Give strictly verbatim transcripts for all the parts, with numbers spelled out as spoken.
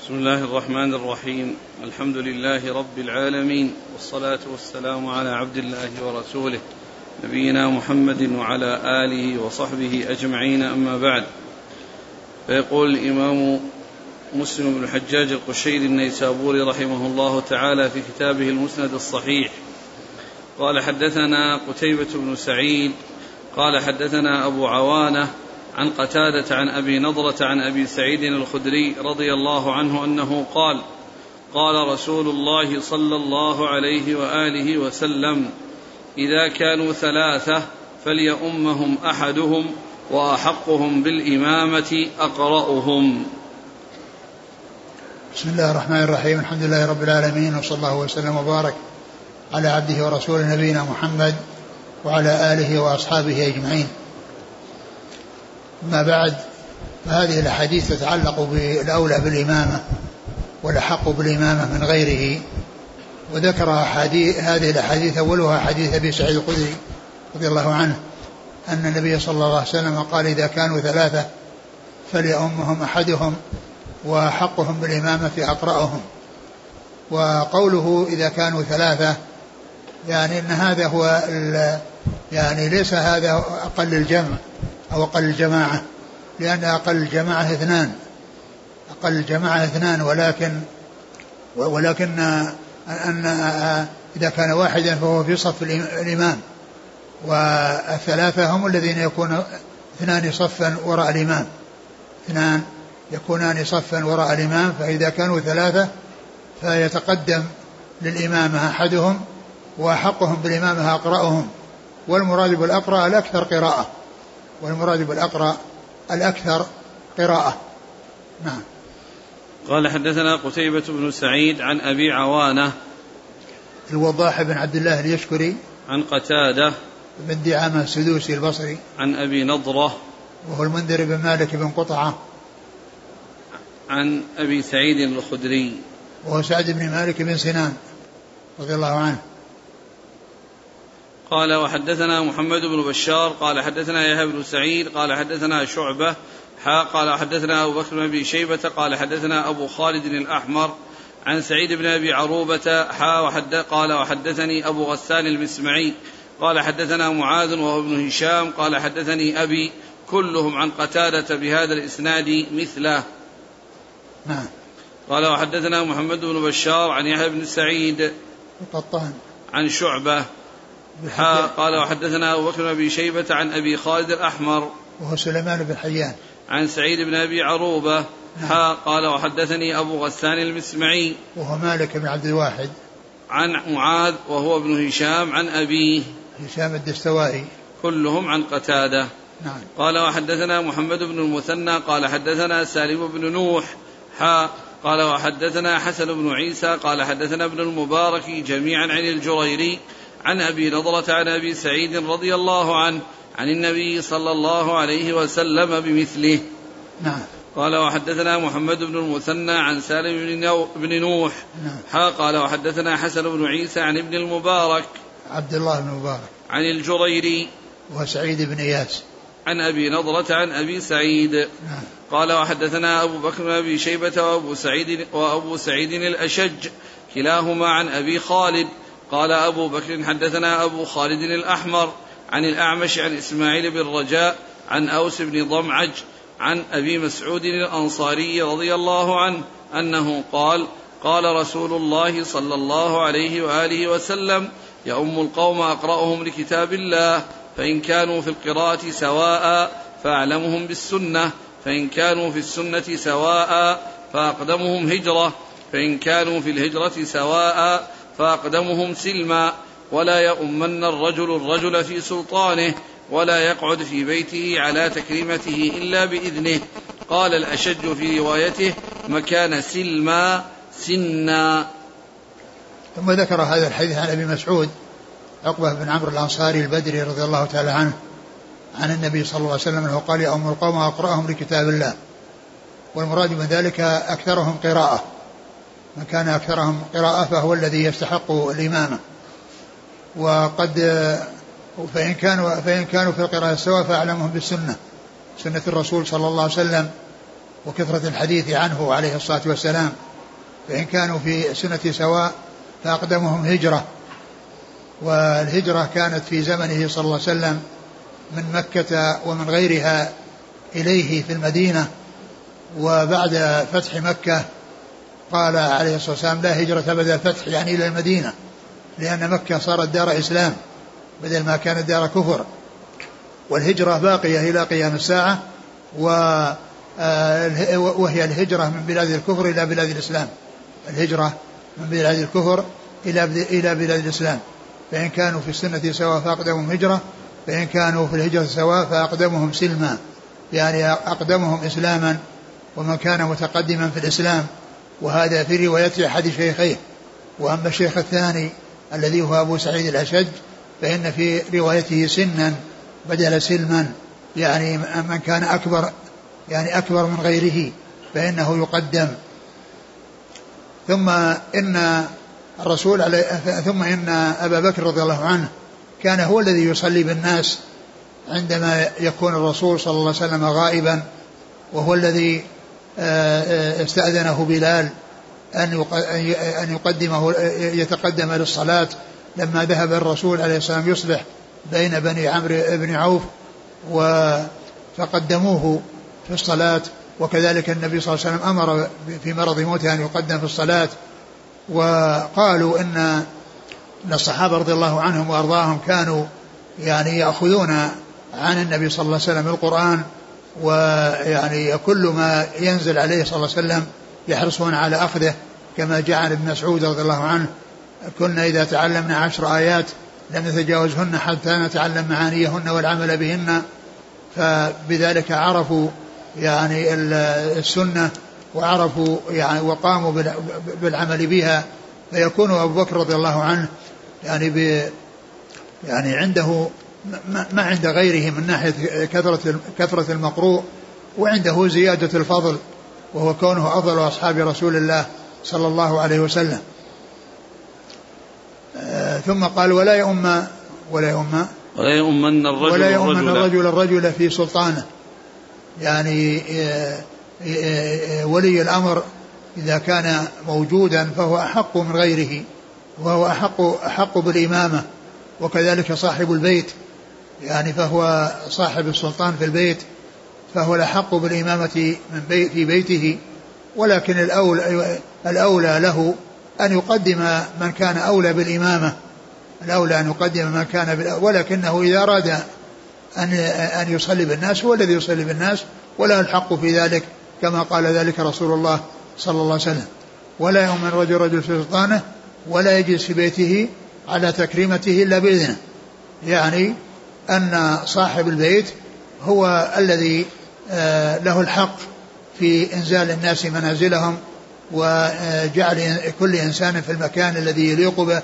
بسم الله الرحمن الرحيم. الحمد لله رب العالمين، والصلاة والسلام على عبد الله ورسوله نبينا محمد وعلى آله وصحبه أجمعين، أما بعد. فيقول الإمام مسلم بن الحجاج القشيري النيسابوري رحمه الله تعالى في كتابه المسند الصحيح: قال حدثنا قتيبة بن سعيد قال حدثنا أبو عوانة عن قتادة عن أبي نضرة عن أبي سعيد الخدري رضي الله عنه أنه قال: قال رسول الله صلى الله عليه وآله وسلم: إذا كانوا ثلاثة فليؤمهم أحدهم وأحقهم بالإمامة أقرأهم. بسم الله الرحمن الرحيم. الحمد لله رب العالمين، وصلى الله وسلم وبارك على عبده ورسوله نبينا محمد وعلى آله وأصحابه أجمعين. ما بعد، فهذه الأحاديث تتعلق بالأولى بالإمامة والأحق بالإمامة من غيره، وذكر هذه الأحاديث أولها حديث أبي سعيد الخدري رضي الله عنه أن النبي صلى الله عليه وسلم قال: إذا كانوا ثلاثة فليؤمهم أحدهم وأحقهم بالإمامة أقرأهم. وقوله إذا كانوا ثلاثة يعني أن هذا هو يعني ليس هذا أقل الجمع أو أقل الجماعة، لأن أقل الجماعة اثنان أقل الجماعة اثنان ولكن ولكن أن إذا كان واحدا فهو في صف الإمام، والثلاثة هم الذين يكون اثنان صفا وراء الإمام اثنان يكونان صفا وراء الإمام. فإذا كانوا ثلاثة فيتقدم للإمامة أحدهم وأحقهم بالإمامة أقرأهم، والمراد بالأقرأ الأكثر قراءة والمراد بالأقرأ الأكثر قراءة. نعم. قال حدثنا قتيبة بن سعيد عن أبي عوانة الوضاح بن عبد الله اليشكري عن قتادة بن دعامة السدوسي البصري عن أبي نضرة وهو المنذر بن مالك بن قطعة عن أبي سعيد الخدري وهو سعد بن مالك بن سنان رضي الله عنه. قال وحدثنا محمد بن بشار قال حدثنا يحيى بن سعيد قال حدثنا شعبة حا قال حدثنا أبو بكر بن أبي شيبة قال حدثنا أبو خالد الأحمر عن سعيد بن أبي عروبة حا وحد قال وحدثني أبو غسان المسمعي قال حدثنا معاذ وهو ابن هشام قال حدثني أبي، كلهم عن قتادة بهذا الإسناد مثله. نعم. قال وحدثنا محمد بن بشار عن يحيى بن سعيد القطان عن شعبة حا قال وحدثنا أبو بكر بن أبي شيبة عن أبي خالد الأحمر وهو سليمان بن حيان عن سعيد بن أبي عروبة حا قال وحدثني أبو غسان المسمعي وهو مالك بن عبد الواحد عن معاذ وهو ابن هشام عن أبيه هشام الدستوائي كلهم عن قتادة. نعم. قال وحدثنا محمد بن المثنى قال حدثنا سالم بن نوح حا قال وحدثنا حسن بن عيسى قال حدثنا ابن المبارك جميعا عن الجريري عن أبي نضرة عن أبي سعيد رضي الله عنه عن النبي صلى الله عليه وسلم بمثله. نعم. قال وحدثنا محمد بن المثنى عن سالم بن نوح حا قال وحدثنا حسن بن عيسى عن ابن المبارك عبد الله بن المبارك عن الجريري وسعيد بن إياس عن أبي نضرة عن أبي سعيد. نعم. قال وحدثنا أبو بكر بن أبي شيبة وأبو سعيد, وأبو سعيد الأشج كلاهما عن أبي خالد. قال أبو بكر حدثنا أبو خالد الأحمر عن الأعمش عن إسماعيل بن رجاء عن أوس بن ضمعج عن أبي مسعود الأنصاري رضي الله عنه أنه قال: قال رسول الله صلى الله عليه وآله وسلم: يؤم القوم أقرأهم لكتاب الله، فإن كانوا في القراءة سواء فأعلمهم بالسنة، فإن كانوا في السنة سواء فأقدمهم هجرة، فإن كانوا في الهجرة سواء فأقدمهم سلما، ولا يؤمن الرجل الرجل في سلطانه، ولا يقعد في بيته على تكريمته إلا بإذنه. قال الأشج في روايته: مكان سلما سنا. ثم ذكر هذا الحديث عن أبي مسعود عقبة بن عمرو الأنصاري البدري رضي الله تعالى عنه عن النبي صلى الله عليه وسلم أنه قال: يؤم القوم أقرأهم لكتاب الله. والمراد من ذلك أكثرهم قراءة، من كان أكثرهم قراءة فهو الذي يستحق الإمامة. وقد فإن كانوا, فإن كانوا في القراءة سواء فأعلمهم بالسنة، سنة الرسول صلى الله عليه وسلم، وكثرة الحديث عنه عليه الصلاة والسلام. فإن كانوا في سنة سواء فأقدمهم هجرة، والهجرة كانت في زمنه صلى الله عليه وسلم من مكة ومن غيرها إليه في المدينة. وبعد فتح مكة قال عليه الصلاة والسلام لا هجرة بعد الفتح، يعني إلى المدينة، لأن مكة صارت دار إسلام بدل ما كانت دار كفر. والهجرة باقية إلى قيام الساعة، وهي الهجرة من بلاد الكفر إلى بلاد الإسلام، الهجرة من بلاد الكفر إلى بلاد الإسلام. فإن كانوا في السنة سواء فأقدمهم هجرة، فإن كانوا في الهجرة سواء فأقدمهم سلما، يعني أقدمهم إسلاما، ومن كان متقدما في الإسلام. وهذا في رواية أحد شيخيه. وأما الشيخ الثاني الذي هو أبو سعيد الأشج فإن في روايته سنا بدل سلما، يعني من كان أكبر يعني أكبر من غيره فإنه يقدم. ثم إن الرسول عليه ثم إن أبا بكر رضي الله عنه كان هو الذي يصلي بالناس عندما يكون الرسول صلى الله عليه وسلم غائبا، وهو الذي استأذنه بلال أن يقدمه يتقدم للصلاة لما ذهب الرسول عليه السلام يصلح بين بني عمرو بن عوف فقدموه في الصلاة. وكذلك النبي صلى الله عليه وسلم أمر في مرض موته أن يقدم في الصلاة. وقالوا إن الصحابة رضي الله عنهم وأرضاهم كانوا يعني يأخذون عن النبي صلى الله عليه وسلم القرآن، ويعني كل ما ينزل عليه صلى الله عليه وسلم يحرصون على أخذه، كما جاء عن ابن مسعود رضي الله عنه كنا إذا تعلمنا عشر آيات لم نتجاوزهن حتى نتعلم معانيهن والعمل بهن. فبذلك عرفوا يعني السنة وعرفوا يعني وقاموا بالعمل بها. فيكون أبو بكر رضي الله عنه يعني ب يعني عنده ما عند غيره من ناحية كثرة كثرة المقروء، وعنده زيادة الفضل، وهو كونه أفضل أصحاب رسول الله صلى الله عليه وسلم. ثم قال ولا يؤم ولا يؤم ولا يؤمن الرجل, ولا يؤمن الرجل الرجل في سلطانه، يعني ولي الأمر إذا كان موجودا فهو أحق من غيره، وهو أحق, أحق بالإمامة. وكذلك صاحب البيت يعني فهو صاحب السلطان في البيت، فهو الأحق بالإمامة من بي في بيته. ولكن الأولى, الأولى له أن يقدم من كان أولى بالإمامة، الأولى أن يقدم من كان، ولكنه إذا أراد أن, أن يصلي بالناس هو الذي يصلي بالناس، ولا الحق في ذلك كما قال ذلك رسول الله صلى الله عليه وسلم. ولا يؤمن رجل رجل في سلطانه ولا يجلس في بيته على تكريمته إلا بإذنه، يعني أن صاحب البيت هو الذي له الحق في إنزال الناس منازلهم وجعل كل إنسان في المكان الذي يليق به.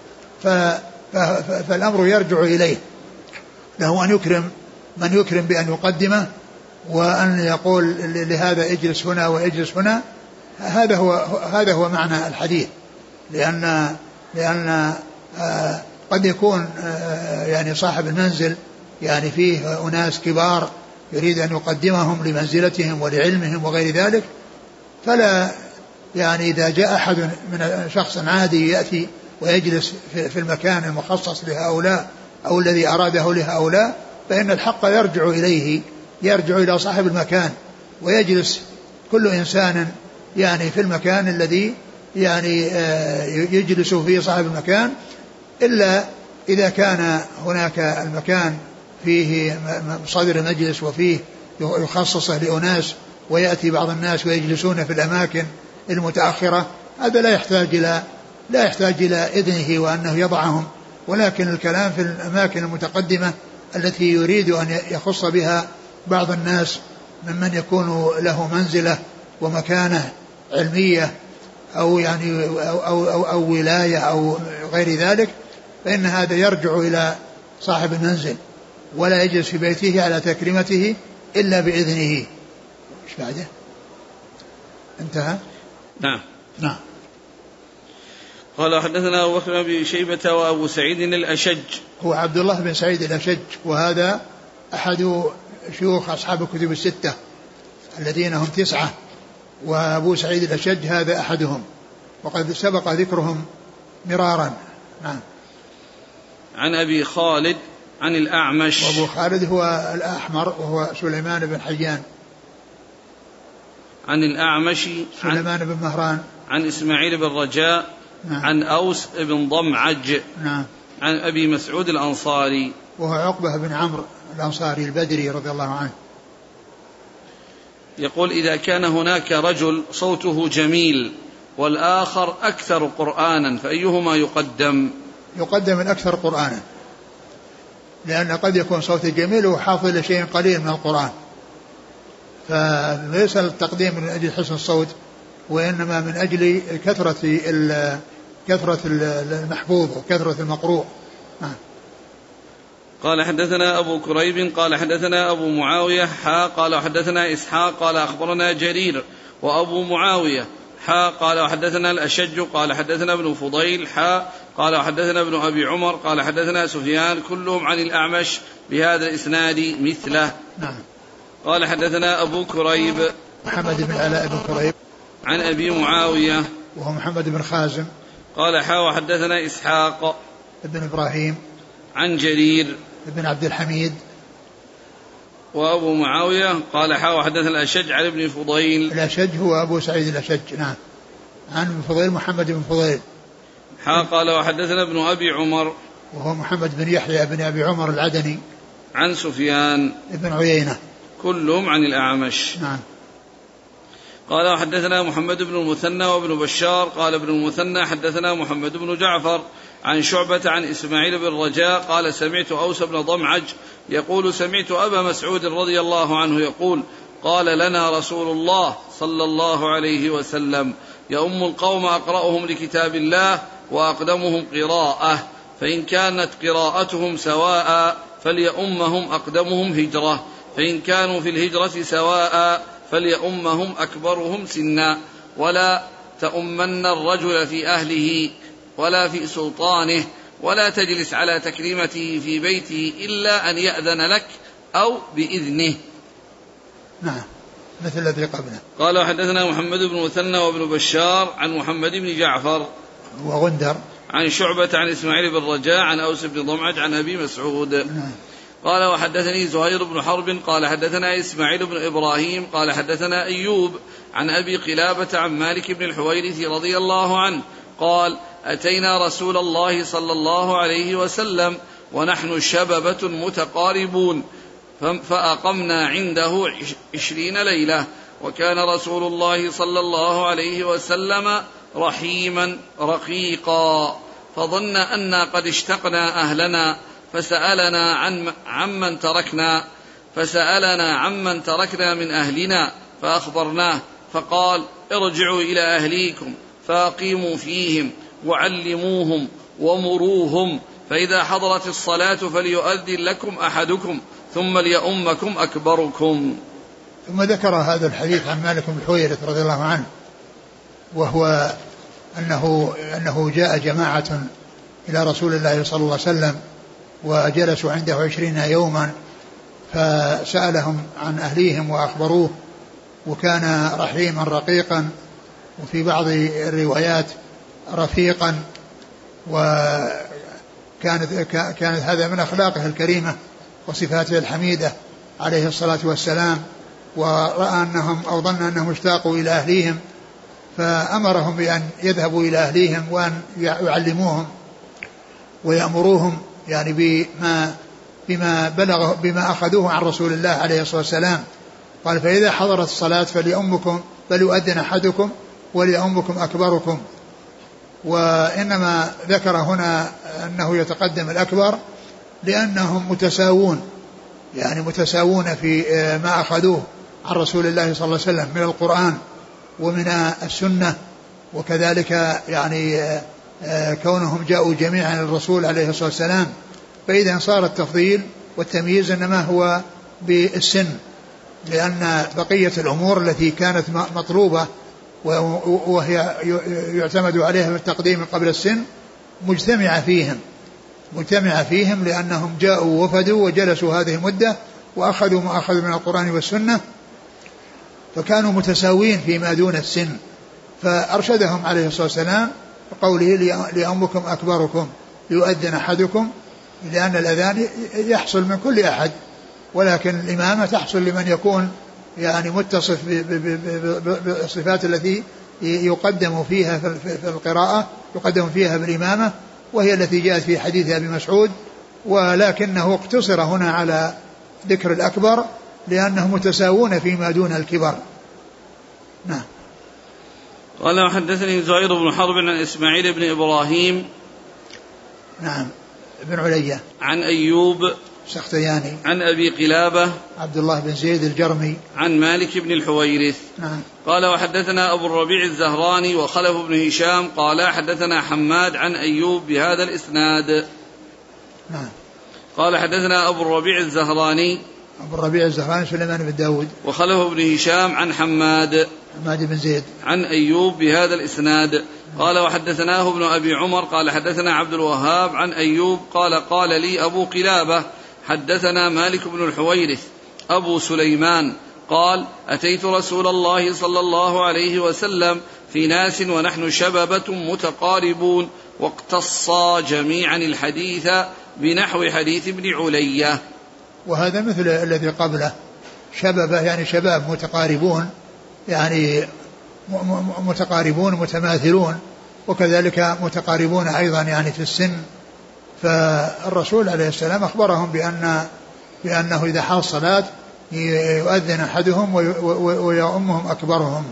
فالأمر يرجع إليه، له أن يكرم من يكرم بأن يقدمه، وأن يقول لهذا اجلس هنا واجلس هنا. هذا هو هذا هو معنى الحديث، لأن لأن قد يكون يعني صاحب المنزل يعني فيه أناس كبار يريد أن يقدمهم لمنزلتهم ولعلمهم وغير ذلك، فلا يعني إذا جاء أحد من شخص عادي يأتي ويجلس في المكان المخصص لهؤلاء أو الذي أراده لهؤلاء، فإن الحق يرجع إليه، يرجع إلى صاحب المكان، ويجلس كل إنسان يعني في المكان الذي يعني يجلس فيه صاحب المكان، إلا إذا كان هناك المكان فيه صدر مجلس وفيه يخصصه لأناس ويأتي بعض الناس ويجلسون في الأماكن المتأخرة، هذا لا يحتاج إلى لا يحتاج إلى إذنه وأنه يضعهم. ولكن الكلام في الأماكن المتقدمة التي يريد أن يخص بها بعض الناس ممن يكون له منزلة ومكانة علمية أو يعني أو, أو, أو, أو ولاية أو غير ذلك، فإن هذا يرجع إلى صاحب المنزل، ولا يجلس في بيته على تكريمته إلا بإذنه. إيش بعده؟ انتهى؟ نعم نعم. قال حدثنا أبو بكر بن شيبة وأبو سعيد الأشج، هو عبد الله بن سعيد الأشج، وهذا أحد شيوخ أصحاب الكتب الستة، الذين هم تسعة، وأبو سعيد الأشج هذا أحدهم، وقد سبق ذكرهم مرارا. نعم. عن أبي خالد عن الأعمش. وأبو خالد هو الأحمر وهو سليمان بن حيان. عن الأعمش سليمان بن مهران. عن إسماعيل بن رجاء. نعم. عن أوس بن ضمعج. نعم. عن أبي مسعود الأنصاري وهو عقبة بن عمرو الأنصاري البدري رضي الله عنه. يقول: إذا كان هناك رجل صوته جميل والآخر أكثر قرآنا فأيهما يقدم؟ يقدم الأكثر قرآنا، لأن قد يكون صوته جميل وحافظ لشيء قليل من القرآن، فليس التقديم من أجل حسن الصوت، وإنما من أجل كثرة كثرة المحفوظ وكثرة المقروء. قال: حدثنا أبو كريب قال حدثنا أبو معاوية حا قال حدثنا إسحاق قال أخبرنا جرير وأبو معاوية حا قال حدثنا الأشج قال حدثنا ابن فضيل حا قال حدثنا ابن أبي عمر قال حدثنا سفيان كلهم عن الأعمش بهذا الإسناد مثله. نعم. قال: حدثنا أبو كريب محمد بن علاء بن كريب عن أبي معاوية وهو محمد بن خازم قال حا وحدثنا إسحاق ابن إبراهيم عن جرير ابن عبد الحميد وأبو معاوية قال حا وحدثنا الأشج عن ابن فضيل. الأشج هو أبو سعيد الأشج. نعم. عن ابن فضيل محمد بن فضيل حا قال وحدثنا ابن أبي عمر وهو محمد بن يحيى بن أبي عمر العدني عن سفيان ابن عيينة كلهم عن الأعمش. نعم. قال وحدثنا محمد بن المثنى وابن بشار قال ابن المثنى حدثنا محمد بن جعفر عن شعبة عن إسماعيل بن رجاء قال: سمعت أوس بن ضمعج يقول: سمعت أبا مسعود رضي الله عنه يقول: قال لنا رسول الله صلى الله عليه وسلم: يؤم القوم أقرأهم لكتاب الله وأقدمهم قراءة، فإن كانت قراءتهم سواء فليؤمهم أقدمهم هجرة، فإن كانوا في الهجرة سواء فليؤمهم أكبرهم سنا، ولا تؤمن الرجل في أهله ولا في سلطانه، ولا تجلس على تكريمته في بيته إلا أن يأذن لك أو بإذنه. نعم. مثل الذي قبله. قال وحدثنا محمد بن مثنى وابن بشار عن محمد بن جعفر وغندر عن شعبة عن إسماعيل بن رجاء عن أوس بن ضمعج عن أبي مسعود. نعم. قال وحدثني زهير بن حرب قال حدثنا إسماعيل بن إبراهيم قال حدثنا أيوب عن أبي قلابة عن مالك بن الحويرث رضي الله عنه قال: أتينا رسول الله صلى الله عليه وسلم ونحن شببة متقاربون فأقمنا عنده عشرين ليلة، وكان رسول الله صلى الله عليه وسلم رحيما رقيقا، فظن أنا قد اشتقنا أهلنا فسألنا عن عمن تركنا فسألنا عمن تركنا من أهلنا فأخبرناه، فقال: ارجعوا إلى أهليكم فأقيموا فيهم وعلموهم ومروهم، فإذا حضرت الصلاة فليؤذن لكم أحدكم ثم ليؤمكم أكبركم. ثم ذكر هذا الحديث عن مالك بن الحويرث رضي الله عنه، وهو أنه, أنه جاء جماعة إلى رسول الله صلى الله عليه وسلم وجلسوا عنده عشرين يوما، فسألهم عن أهليهم وأخبروه، وكان رحيما رقيقا، وفي بعض الروايات رفيقا، وكانت كانت هذا من أخلاقه الكريمة وصفاته الحميدة عليه الصلاة والسلام، ورأى أنهم أو ظن أنهم اشتاقوا إلى أهليهم فأمرهم بأن يذهبوا إلى أهليهم وأن يعلموهم ويأمروهم يعني بما بما بلغ بما أخذوه عن رسول الله عليه الصلاة والسلام. قال: فإذا حضرت الصلاة فليؤمكم فليؤذن أحدكم وليؤمكم أكبركم. وإنما ذكر هنا أنه يتقدم الأكبر لأنهم متساوون، يعني متساوون في ما أخذوه عن رسول الله صلى الله عليه وسلم من القرآن ومن السنة، وكذلك يعني كونهم جاءوا جميعا للرسول عليه الصلاة والسلام، فإذا صار التفضيل والتمييز إنما هو بالسن، لأن بقية الأمور التي كانت مطلوبة وهي يعتمد عليها في التقديم قبل السن مجتمعة فيهم مجتمعة فيهم لأنهم جاءوا وفدوا وجلسوا هذه المدة وأخذوا ما أخذوا من القرآن والسنة، فكانوا متساوين فيما دون السن، فأرشدهم عليه الصلاة والسلام بقوله لأمكم أكبركم ليؤذن أحدكم، لأن الأذان يحصل من كل أحد، ولكن الإمامة تحصل لمن يكون يعني متصف بالصفات التي يقدم فيها في القراءة يقدم فيها بالإمامة، وهي التي جاءت في حديث أبي مسعود، ولكنه اقتصر هنا على ذكر الأكبر لأنهم متساوون فيما دون الكبر. نعم. قال حدثني زهير بن حرب عن إسماعيل بن إبراهيم نعم ابن علية عن أيوب سختياني عن أبي قلابة عبد الله بن زيد الجرمي عن مالك بن الحويرث. نعم. قال وحدثنا أبو الربيع الزهراني وخلف بن هشام قال حدثنا حماد عن أيوب بهذا الإسناد. نعم. قال حدثنا أبو الربيع الزهراني أبو الربيع الزهراني سليمان بن داود وخلف بن هشام عن حماد حماد بن زيد عن أيوب بهذا الإسناد. قال وحدثناه ابن أبي عمر قال حدثنا عبد الوهاب عن أيوب قال قال لي أبو قلابة حدثنا مالك بن الحويرث أبو سليمان قال أتيت رسول الله صلى الله عليه وسلم في ناس ونحن شببة متقاربون واقتصا جميعا الحديث بنحو حديث ابن علية. وهذا مثل الذي قبله، شببة يعني شباب متقاربون، يعني متقاربون متماثلون، وكذلك متقاربون أيضا يعني في السن. فالرسول عليه السلام أخبرهم بأن بأنه إذا حال الصلاة يؤذن أحدهم ويؤمهم أكبرهم.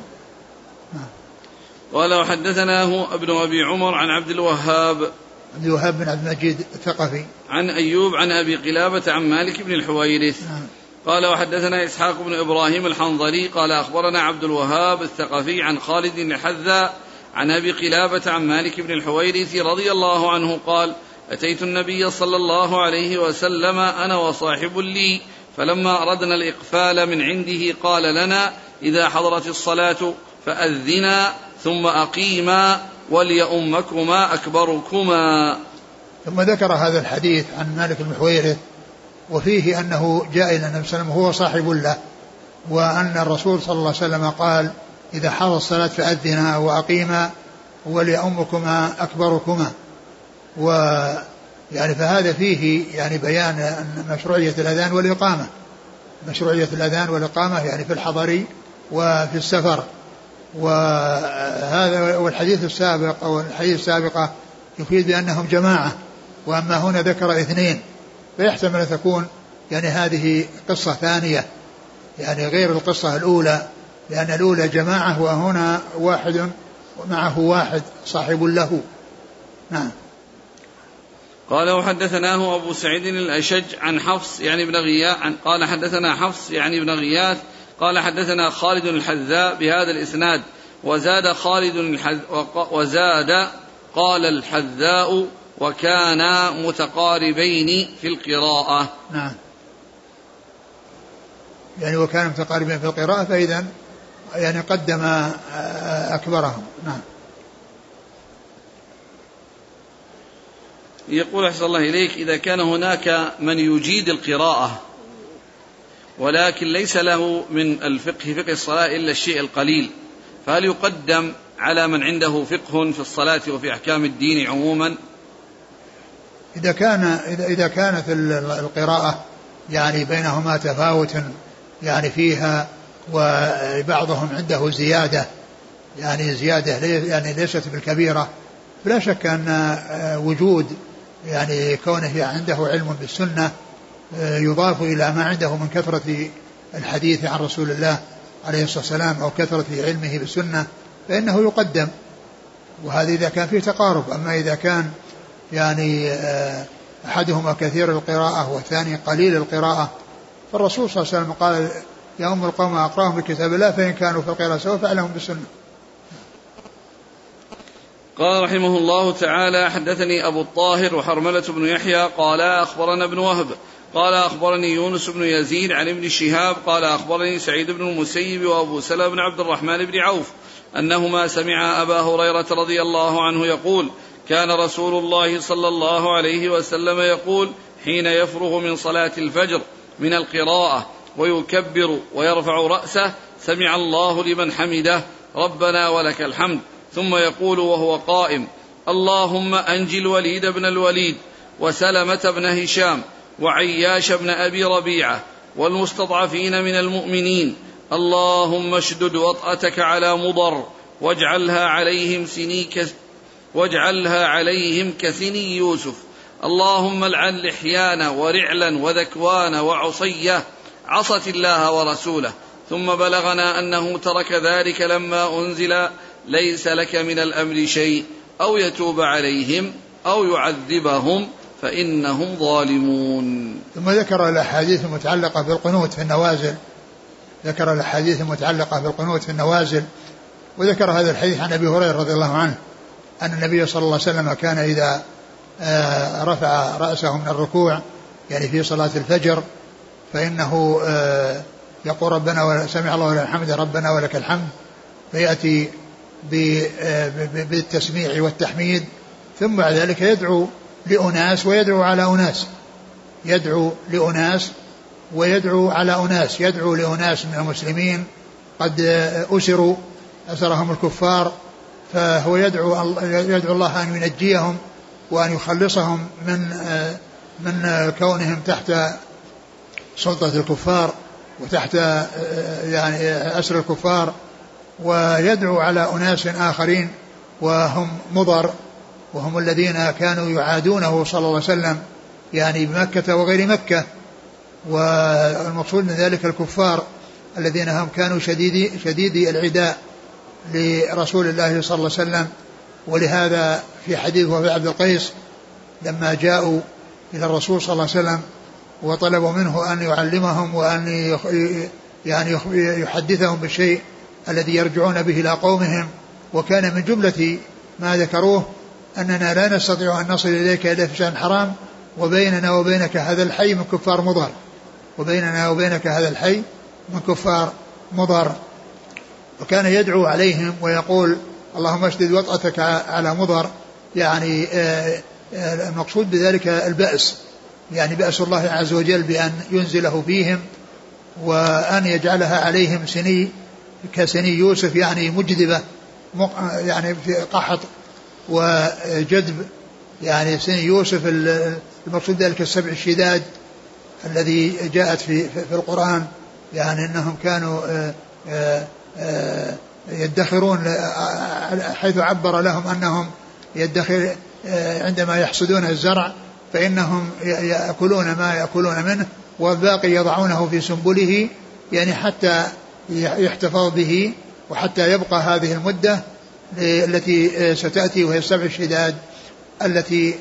قال وحدثناه ابن أبي عمر عن عبد الوهاب عبد الوهاب بن عبد المجيد الثقفي عن أيوب عن أبي قلابة عن مالك بن الحويرث. نعم. قال وحدثنا إسحاق بن إبراهيم الحنظلي قال أخبرنا عبد الوهاب الثقفي عن خالد بن الحذاء عن أبي قلابة عن مالك بن الحويرث رضي الله عنه قال أتيت النبي صلى الله عليه وسلم أنا وصاحب لي فلما أردنا الإقفال من عنده قال لنا إذا حضرت الصلاة فأذنا ثم أقيما وليؤمكما أكبركما. ثم ذكر هذا الحديث عن مالك بن الحويرث وفيه أنه جاء إلى النبي صلى الله عليه وسلم وهو صاحب له، وأن الرسول صلى الله عليه وسلم قال إذا حضر الصلاة فأذنا وأقيما وليؤمكما أكبركما. ويعني فهذا فيه يعني بيان أن مشروعية الأذان والإقامة، مشروعية الأذان والإقامة يعني في الحضر وفي السفر. وهذا والحديث السابق أو الحديث السابقة يفيد بأنهم جماعة، وأما هنا ذكر اثنين، فيحتمل أن تكون يعني هذه قصة ثانية يعني غير القصة الأولى، لأن الأولى جماعة وهنا واحد معه واحد صاحب له. نعم. قال وحدثناه أبو سعيد الأشج عن حفص يعني ابن غياث عن قال حدثنا حفص يعني ابن غياث قال حدثنا خالد الحذاء بهذا الإسناد وزاد خالد الحذ وزاد قال الحذاء وكانا متقاربين في القراءة. نعم. يعني وكان متقاربين في القراءة، فإذا يعني قدم أكبرهم. نعم. يقول أحسن الله إليك إذا كان هناك من يجيد القراءة ولكن ليس له من الفقه فقه الصلاة إلا الشيء القليل، فهل يقدم على من عنده فقه في الصلاة وفي أحكام الدين عموما؟ إذا كان إذا كانت القراءة يعني بينهما تفاوت يعني فيها وبعضهم عنده زيادة يعني زيادة يعني ليست بالكبيرة، فلا شك أن وجود يعني كونه عنده علم بالسنة يضاف إلى ما عنده من كثرة الحديث عن رسول الله عليه الصلاة والسلام أو كثرة علمه بالسنة فإنه يقدم، وهذا إذا كان فيه تقارب. أما إذا كان يعني أحدهما كثير القراءة والثاني قليل القراءة، فالرسول صلى الله عليه وسلم قال يا أم القوم أقراهم بكتاب الله فإن كانوا في القراءة سواء فأعلمهم بالسنة. قال رحمه الله تعالى حدثني أبو الطاهر وحرملة بن يحيى قال أخبرنا ابن وهب قال أخبرني يونس بن يزيد عن ابن شهاب قال أخبرني سعيد بن المسيب وأبو سلمة بن عبد الرحمن بن عوف أنهما سمع أبا هريرة رضي الله عنه يقول كان رسول الله صلى الله عليه وسلم يقول حين يفرغ من صلاة الفجر من القراءة ويكبر ويرفع رأسه سمع الله لمن حمده ربنا ولك الحمد، ثم يقول وهو قائم اللهم أنجِ الوليد بن الوليد وسلمة بن هشام وعياش بن أبي ربيعة والمستضعفين من المؤمنين، اللهم اشدد وطأتك على مضر واجعلها عليهم سني واجعلها عليهم كسني يوسف، اللهم العن لحيان ورعلا وذكوان وعصية عصت الله ورسوله، ثم بلغنا أنه ترك ذلك لما أنزل ليس لك من الأمر شيء أو يتوب عليهم أو يعذبهم فإنهم ظالمون. ثم ذكر الأحاديث المتعلقة بالقنوت في النوازل ذكر الأحاديث المتعلقة بالقنوت في النوازل وذكر هذا الحديث عن أبي هريرة رضي الله عنه أن النبي صلى الله عليه وسلم كان إذا رفع رأسه من الركوع يعني في صلاة الفجر فإنه يقول ربنا سمع الله لمن حمده ربنا ولك الحمد، فيأتي بالتسميع والتحميد، ثم بعد ذلك يدعو لأناس ويدعو على أناس يدعو لأناس ويدعو على أناس يدعو لأناس من المسلمين قد أسروا أسرهم الكفار، فهو يدعو يدعو الله أن ينجيهم وأن يخلصهم من من كونهم تحت سلطة الكفار وتحت يعني أسر الكفار، ويدعو على أناس آخرين وهم مضر وهم الذين كانوا يعادونه صلى الله عليه وسلم يعني بمكة وغير مكة، والمقصود من ذلك الكفار الذين هم كانوا شديدي شديدي العداء لرسول الله صلى الله عليه وسلم. ولهذا في حديث وفي عبد القيس لما جاءوا إلى الرسول صلى الله عليه وسلم وطلبوا منه أن يعلمهم وأن يعني يحدثهم بالشيء الذي يرجعون به إلى قومهم، وكان من جملة ما ذكروه أننا لا نستطيع أن نصل إليك إلا في شأن حرام وبيننا وبينك هذا الحي من كفار مضر وبيننا وبينك هذا الحي من كفار مضر. وكان يدعو عليهم ويقول اللهم اشدد وطأتك على مضر، يعني المقصود بذلك البأس، يعني بأس الله عز وجل بأن ينزله فيهم وأن يجعلها عليهم سني كسني يوسف، يعني مجدبة يعني في قحط وجدب، يعني سني يوسف المقصود ذلك السبع الشداد الذي جاءت في في القرآن، يعني أنهم كانوا يدخرون حيث عبر لهم أنهم يدخر عندما يحصدون الزرع فإنهم يأكلون ما يأكلون منه والباقي يضعونه في سنبله، يعني حتى يحتفظ به وحتى يبقى هذه المدة التي ستأتي وهي السبع الشداد التي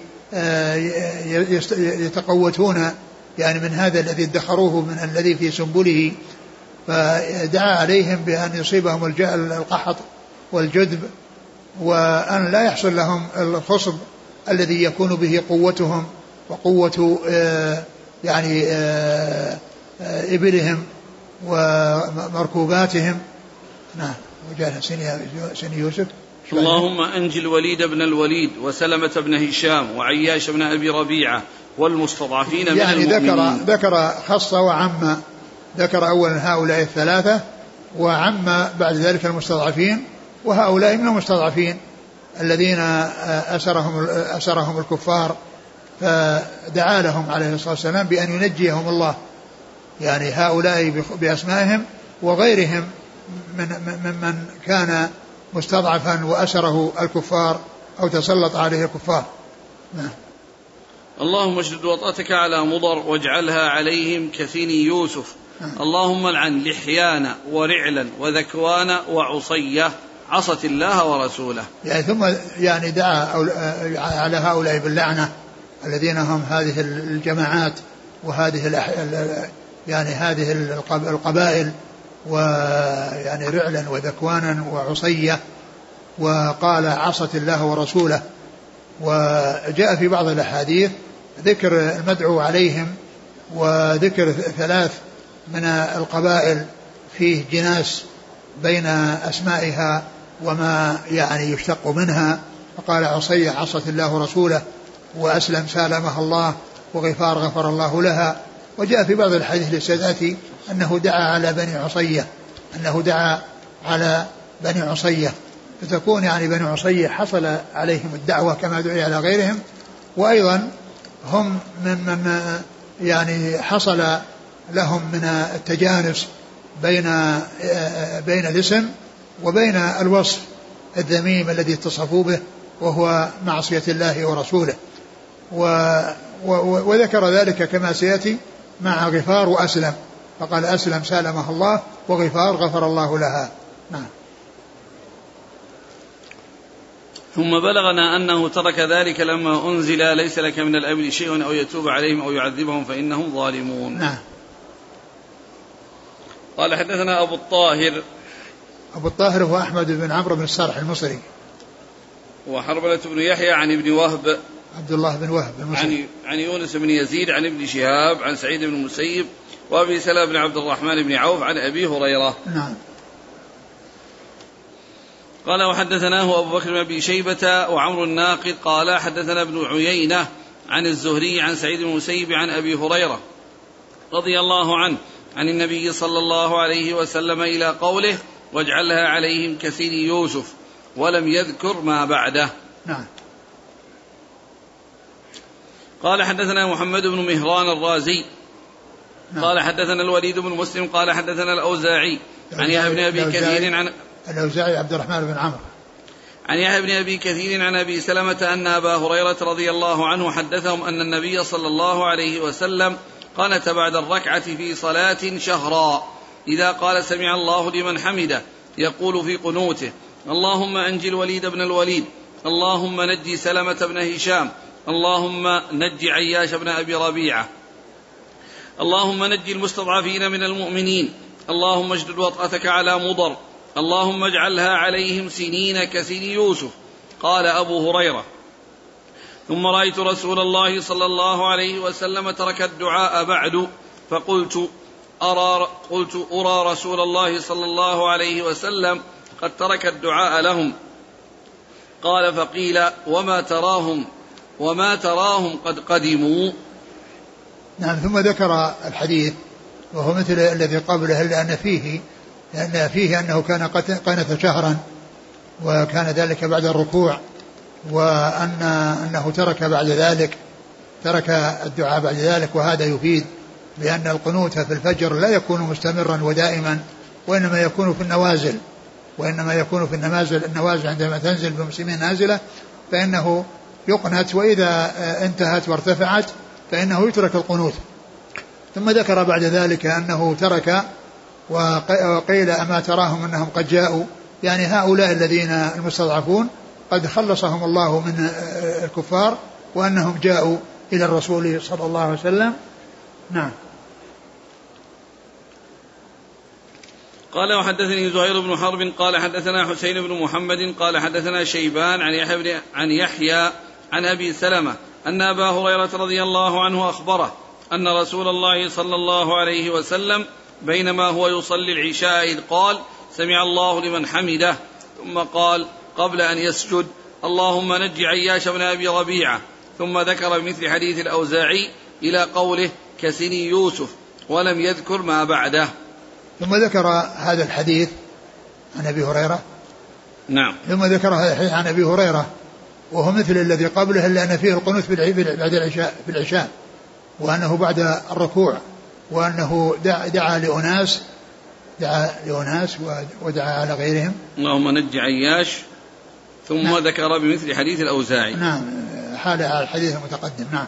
يتقوتون يعني من هذا الذي ادخروه من الذي في سنبله. فدعا عليهم بأن يصيبهم القحط والجذب وأن لا يحصل لهم الخصب الذي يكون به قوتهم وقوة يعني إبلهم ومركوباتهم. نعم. وجاء سني يوسف اللهم أنجِ الوليد بن الوليد وسلمة بن هشام وعياش بن أبي ربيعة والمستضعفين من يعني المؤمنين. ذكر ذكر خصة وعم، ذكر أولا هؤلاء الثلاثة وعم بعد ذلك المستضعفين، وهؤلاء من المستضعفين الذين أسرهم أسرهم الكفار، فدعا لهم عليه الصلاة والسلام بأن ينجيهم الله، يعني هؤلاء بأسمائهم وغيرهم من من كان مستضعفا وأسره الكفار أو تسلط عليه الكفار. نعم. اللهم اشدد وطأتك على مضر واجعلها عليهم كثني يوسف. نعم. اللهم العن لحيان ورعلا وذكوان وعصية عصت الله ورسوله. يعني ثم يعني دعا على هؤلاء باللعنة الذين هم هذه الجماعات وهذه يعني هذه القبائل، ويعني رعلا وذكوانا وعصية، وقال عصت الله ورسوله. وجاء في بعض الأحاديث ذكر المدعو عليهم وذكر ثلاث من القبائل فيه جناس بين أسمائها وما يعني يشتق منها، فقال عصية عصت الله ورسوله، وأسلم سالمها الله، وغفار غفر الله لها. وجاء في بعض الحديث للسادات أنه دعا على بني عصية أنه دعا على بني عصية، فتكون يعني بني عصية حصل عليهم الدعوة كما دعي على غيرهم، وأيضا هم من من يعني حصل لهم من التجانس بين بين الاسم وبين الوصف الذميم الذي اتصفوا به وهو معصية الله ورسوله. وذكر ذلك كما سيأتي مع غفار وأسلم، فقال أسلم سالمها الله وغفار غفر الله لها. نعم. ثم بلغنا أنه ترك ذلك لما أنزل ليس لك من الأمر شيء أو يتوب عليهم أو يعذبهم فإنهم ظالمون. نعم. قال حدثنا أبو الطاهر. أبو الطاهر هو أحمد بن عمرو بن الصالح المصري، وحرملة بن يحيى عن ابن وهب عبد الله بن وهب المصري، عن, عن يونس بن يزيد عن ابن شهاب عن سعيد بن المسيب وأبي سلمة بن عبد الرحمن بن عوف عن أبي هريرة. نعم. قال وحدثناه أبو بكر بن أبي شيبة وعمر الناقد قال حدثنا ابن عيينة عن الزهري عن سعيد بن المسيب عن أبي هريرة رضي الله عنه عن النبي صلى الله عليه وسلم إلى قوله واجعلها عليهم كسير يوسف ولم يذكر ما بعده. نعم. قال حدثنا محمد بن مهران الرازي. نعم. قال حدثنا الوليد بن مسلم قال حدثنا الأوزاعي عن يحيى بن أبي كثير عن الأوزاعي عبد الرحمن بن عمرو عن يحيى بن أبي كثير عن أبي سلمة أن أبا هريرة رضي الله عنه حدثهم أن النبي صلى الله عليه وسلم قنت بعد الركعة في صلاة شهرا إذا قال سمع الله لمن حمده يقول في قنوته اللهم أنجي الوليد بن الوليد اللهم نجي سلمة بن هشام اللهم نجي عياش بن أبي ربيعة اللهم نجي المستضعفين من المؤمنين اللهم اجدد وطأتك على مضر اللهم اجعلها عليهم سنين كسن يوسف. قال أبو هريرة ثم رأيت رسول الله صلى الله عليه وسلم ترك الدعاء بعد فقلت أرى, قلت أرى رسول الله صلى الله عليه وسلم قد ترك الدعاء لهم. قال فقيل وما تراهم وما تراهم قد قدموا. نعم. ثم ذكر الحديث وهو مثل الذي قبله لأن فيه لأن فيه أنه كان قنت شهرا وكان ذلك بعد الركوع، وأن أنه ترك بعد ذلك ترك الدعاء بعد ذلك، وهذا يفيد بأن القنوت في الفجر لا يكون مستمرا ودائما، وإنما يكون في النوازل وإنما يكون في النوازل النوازل عندما تنزل بمسلمين نازلة فإنه يقنت، وإذا انتهت وارتفعت فإنه يترك القنوت. ثم ذكر بعد ذلك أنه ترك وقيل أما تراهم أنهم قد جاءوا، يعني هؤلاء الذين المستضعفون قد خلصهم الله من الكفار وأنهم جاءوا إلى الرسول صلى الله عليه وسلم. نعم. قال وحدثني زهير بن حرب قال حدثنا حسين بن محمد قال حدثنا شيبان عن يحيى عن يحيى عن أبي سلمة أن أبا هريرة رضي الله عنه أخبره أن رسول الله صلى الله عليه وسلم بينما هو يصلي العشاء إذ قال سمع الله لمن حمده ثم قال قبل أن يسجد اللهم نجي عياش بن أبي ربيعة، ثم ذكر بمثل حديث الأوزاعي إلى قوله كسني يوسف ولم يذكر ما بعده. ثم ذكر هذا الحديث عن أبي هريرة. نعم. ثم ذكر هذا الحديث عن أبي هريرة وهو مثل الذي قبله إلا أن فيه القنوت بعد العشاء في العشاء، وأنه بعد الركوع، وأنه دعا لأناس دعا لأناس ودعا على غيرهم اللهم نجي عياش، ثم نعم. ذكر بمثل حديث الأوزاعي. نعم. حال على الحديث المتقدم. نعم.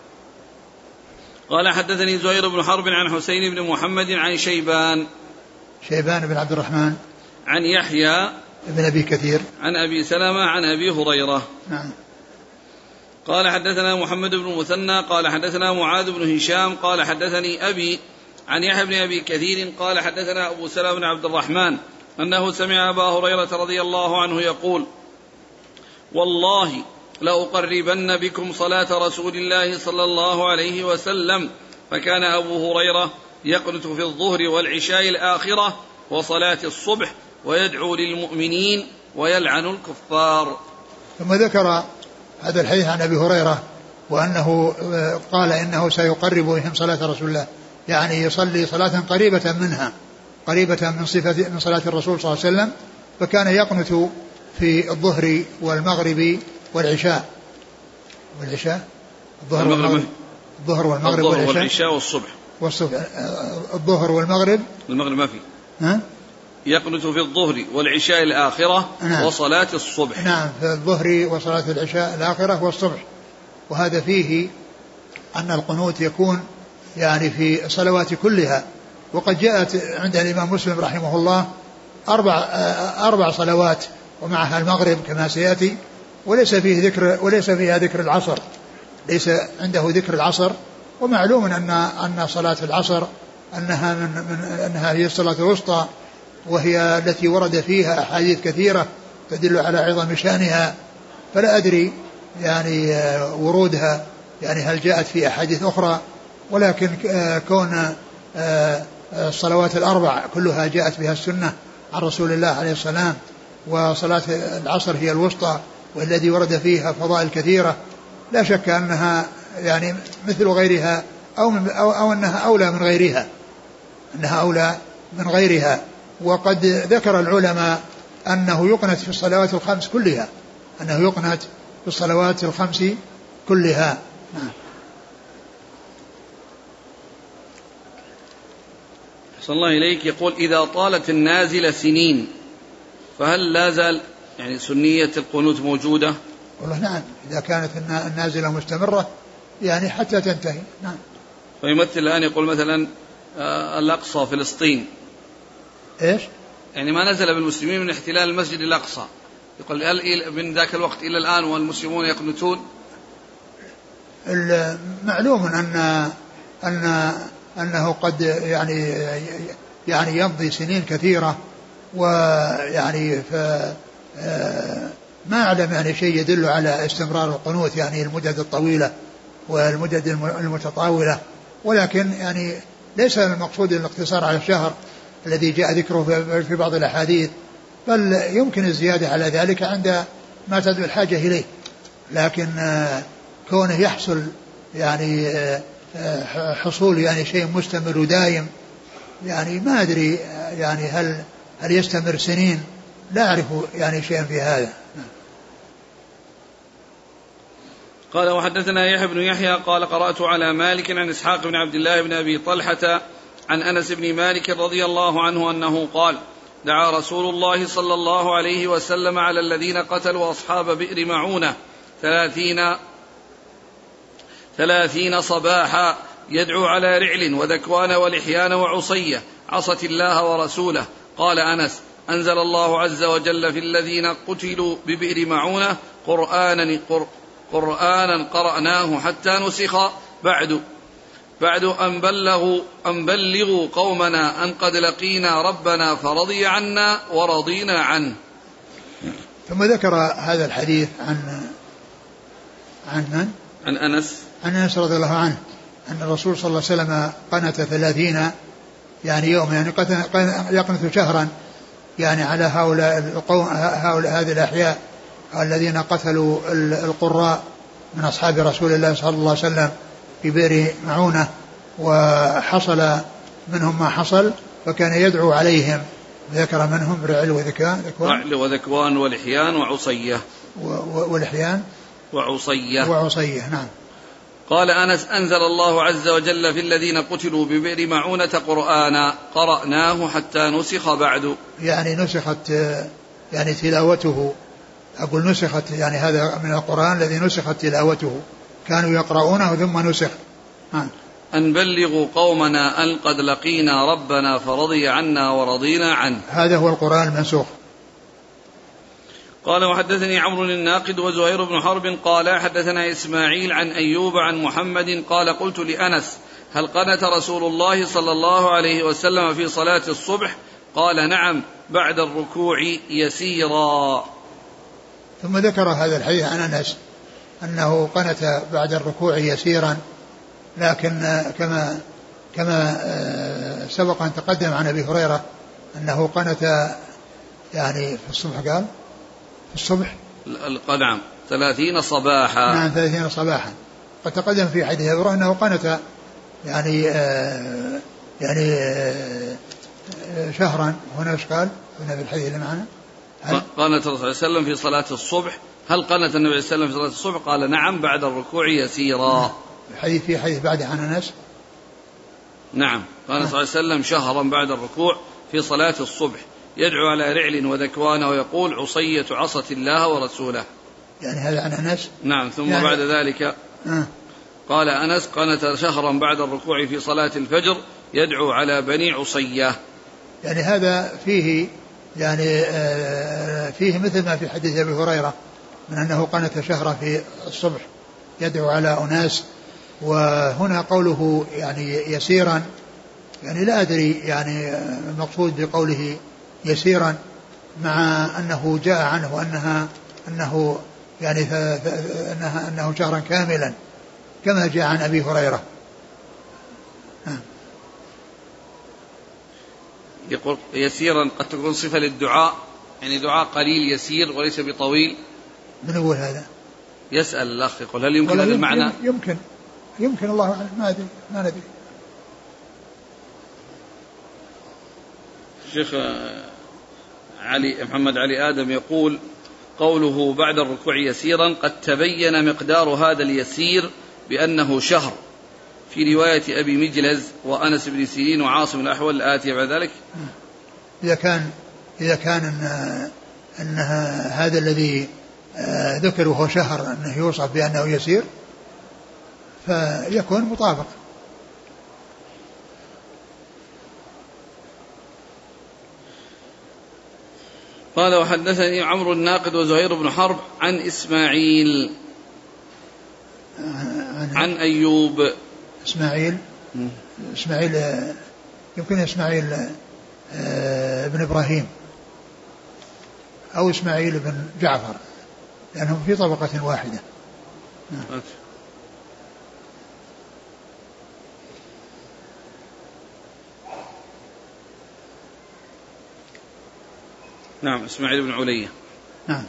قال حدثني زهير بن حرب عن حسين بن محمد عن شيبان شيبان بن عبد الرحمن عن يحيى بن أبي كثير عن أبي سلمة عن أبي هريرة. نعم. قال حدثنا محمد بن مثنى قال حدثنا معاذ بن هشام قال حدثني أبي عن يحيى بن أبي كثير قال حدثنا أبو سلمة بن عبد الرحمن أنه سمع أبا هريرة رضي الله عنه يقول والله لأقربن بكم صلاة رسول الله صلى الله عليه وسلم، فكان أبو هريرة يقنت في الظهر والعشاء الآخرة وصلاة الصبح ويدعو للمؤمنين ويلعن الكفار. ثم ذكر هذا الحديث عن أبي هريرة وأنه قال إنه سيقرب بهم صلاة رسول الله، يعني يصلي صلاة قريبة منها، قريبة من صفة من صلاة الرسول صلى الله عليه وسلم، فكان يقنت في الظهر والمغرب والعشاء والعشاء الظهر والمغرب الظهر والمغرب الظهر والعشاء, والعشاء والصبح والصبح الظهر والمغرب المغرب ما في ها؟ يقنت في الظهر والعشاء الآخرة نعم. وصلاة الصبح. نعم في الظهر وصلاة العشاء الآخرة والصبح. وهذا فيه أن القنوت يكون يعني في الصلوات كلها. وقد جاءت عند الإمام مسلم رحمه الله أربع, أربع صلوات ومعها المغرب كما سيأتي، وليس فيه ذكر وليس فيها ذكر العصر، ليس عنده ذكر العصر. ومعلوم أن أن صلاة العصر أنها من, من أنها هي الصلاة الوسطى، وهي التي ورد فيها أحاديث كثيرة تدل على عظم شأنها، فلا أدري يعني ورودها يعني هل جاءت في أحاديث أخرى، ولكن كون الصلوات الأربع كلها جاءت بها السنة عن رسول الله عليه السلام، وصلاة العصر هي الوسطى والذي ورد فيها فضائل كثيرة، لا شك أنها يعني مثل غيرها أو, من أو, أو أنها أولى من غيرها أنها أولى من غيرها. وقد ذكر العلماء أنه يقنت في الصلوات الخمس كلها أنه يقنت في الصلوات الخمس كلها. صلى الله إليك. يقول إذا طالت النازلة سنين فهل لا زال يعني سنية القنوت موجودة؟ والله نعم، إذا كانت النازلة مستمرة يعني حتى تنتهي. نعم. فيمثل الآن يقول مثلا الأقصى فلسطين إيش؟ يعني ما نزل بالمسلمين من احتلال المسجد الأقصى، يقول هل من ذاك الوقت إلى الآن والمسلمون يقنتون؟ معلوم أن أن أنه قد يعني يعني يمضي سنين كثيرة، ويعني ف ما أعلم يعني شيء يدل على استمرار القنوت يعني المدد الطويلة والمدد المتطاولة، ولكن يعني ليس المقصود الاقتصار على الشهر الذي جاء ذكره في بعض الأحاديث، بل يمكن الزيادة على ذلك عند ما تدعو الحاجة إليه، لكن كونه يحصل يعني حصول يعني شيء مستمر ودائم يعني ما أدري يعني هل هل يستمر سنين، لا أعرف يعني شيئا في هذا. قال وحدثنا يحيى بن يحيى قال قرأت على مالك عن إسحاق بن عبد الله بن أبي طلحة عن أنس بن مالك رضي الله عنه أنه قال دعا رسول الله صلى الله عليه وسلم على الذين قتلوا أصحاب بئر معونة ثلاثين, ثلاثين صباحا يدعو على رعل وذكوان ولحيان وعصية عصت الله ورسوله. قال أنس أنزل الله عز وجل في الذين قتلوا ببئر معونة قرآنا, قرآنا قرأناه حتى نسخ بعد بعد أن بلغوا, أن بلغوا قومنا أن قد لقينا ربنا فرضي عنا ورضينا عنه. ثم ذكر هذا الحديث عن عن من؟ عن أنس عن أنس رضي الله عنه أن الرسول صلى الله عليه وسلم قنت ثلاثين يعني يوم يعني يقنت شهرا يعني على هؤلاء القوم هؤلاء هذه الأحياء الذين قتلوا القراء من أصحاب رسول الله صلى الله عليه وسلم في بئر معونة، وحصل منهم ما حصل، فكان يدعو عليهم، ذكر منهم رعل وذكوان رعل وذكوان ولحيان وعصية ولحيان وعصية وعصية نعم. قال أنس أنزل الله عز وجل في الذين قتلوا ببئر معونة قرآنا قرأناه حتى نسخ بعد يعني نسخت يعني تلاوته، أقول نسخت يعني هذا من القرآن الذي نسخت تلاوته، كانوا يقرؤونه ثم نسخ. ها. أن بلغوا قومنا أن قد لقينا ربنا فرضي عنا ورضينا عنه، هذا هو القرآن المنسوخ. قال وحدثني عمرو الناقد وزهير بن حرب قال حدثنا إسماعيل عن أيوب عن محمد قال قلت لأنس هل قنت رسول الله صلى الله عليه وسلم في صلاة الصبح؟ قال نعم بعد الركوع يسيرا. ثم ذكر هذا الحديث عن أنس أنه قنت بعد الركوع يسيرا، لكن كما كما سبق أن تقدم عن أبي هريرة أنه قنت يعني في الصبح، قال في الصبح نعم ثلاثين صباحا نعم ثلاثين صباحا. قد تقدم في حديث أبي هريرة أنه قنت يعني آه يعني آه شهرا. هنا ايش قال هنا في الحديث اللي معنا؟ قنت الرسول صلى الله عليه وسلم في صلاة الصبح. هل قنت النبي صلى الله عليه وسلم في صلاة الصبح؟ قال نعم بعد الركوع يسيرا. الحديث في حديث بعد عن أنس. نعم قال صلى الله عليه وسلم شهرا بعد الركوع في صلاة الصبح يدعو على رعل وذكوان ويقول عصية عصت الله ورسوله. يعني هذا عن أنس. نعم. ثم يعني بعد ذلك آه. قال أنس قنت شهرا بعد الركوع في صلاة الفجر يدعو على بني عصية. يعني هذا فيه يعني آه فيه مثل ما في حديث أبي هريرة من أنه قنت شهرا في الصبح يدعو على أناس. وهنا قوله يعني يسيرا يعني لا أدري يعني المقصود بقوله يسيرا مع أنه جاء عنه أنها أنه يعني أنها أنه شهرا كاملا كما جاء عن أبي هريرة. يقول يسيرا قد تكون صفة للدعاء يعني دعاء قليل يسير وليس بطويل. من هو هذا؟ يسأل الأخ يقول هل يمكن هذا المعنى؟ يمكن يمكن الله أعلم ما أدري ما ندري. الشيخ علي محمد علي آدم يقول قوله بعد الركوع يسيرا قد تبين مقدار هذا اليسير بأنه شهر في رواية أبي مجلز وأنس بن سيرين وعاصم الأحول الآتي بعد ذلك. إذا كان إذا كان إن, إن هذا الذي ذكر وهو شهر أنه يوصف بأنه يسير فيكون مطابق. قال وحدثني عمرو الناقد وزهير بن حرب عن إسماعيل عن, عن أيوب. إسماعيل إسماعيل يمكن إسماعيل ابن إبراهيم أو إسماعيل بن جعفر لأنهم في طبقة واحدة. نعم إسماعيل بن علية. نعم.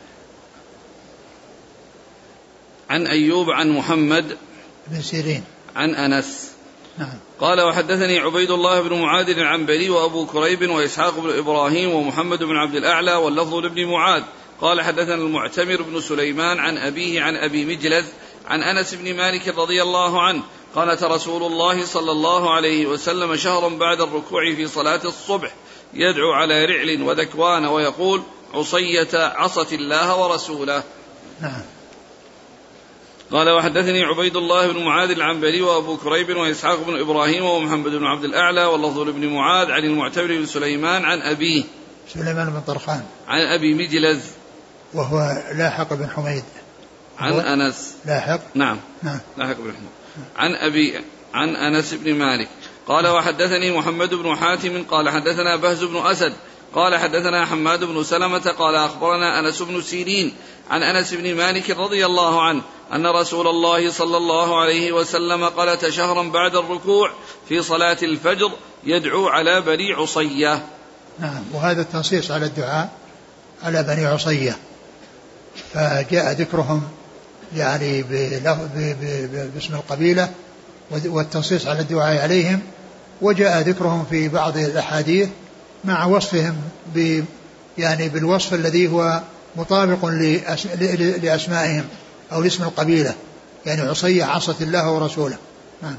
عن أيوب عن محمد بن سيرين عن أنس. نعم. قال وحدثني عبيد الله بن معاذ العنبري وأبو كريب وإسحاق بن إبراهيم ومحمد بن عبد الأعلى واللفظ لابن معاذ قال حدثنا المعتمر بن سليمان عن أبيه عن أبي مجلز عن أنس بن مالك رضي الله عنه قالت رسول الله صلى الله عليه وسلم شهرا بعد الركوع في صلاة الصبح يدعو على رعل وذكوان ويقول عصية عصت الله ورسوله. نعم. قال وحدثني عبيد الله بن معاذ العنبري وأبو كريب وإسحاق بن إبراهيم ومحمد بن عبد الأعلى واللفظ لابن معاذ عن المعتمر بن سليمان عن أبيه سليمان بن طرخان عن أبي مجلز وهو لاحق بن حميد عن أنس. لاحق. نعم. نعم. لاحق بن حميد عن أبي عن أنس بن مالك قال وحدثني محمد بن حاتم قال حدثنا بهز بن أسد قال حدثنا حماد بن سلمة قال أخبرنا أنس بن سيرين عن أنس بن مالك رضي الله عنه أن رسول الله صلى الله عليه وسلم قالت شهرا بعد الركوع في صلاة الفجر يدعو على بني عصية. نعم. وهذا التنصيص على الدعاء على بني عصية فجاء ذكرهم يعني باسم القبيلة والتنصيص على الدعاء عليهم وجاء ذكرهم في بعض الأحاديث مع وصفهم ب يعني بالوصف الذي هو مطابق لأسمائهم أو لاسم القبيلة يعني عصية عصت الله ورسوله. نعم.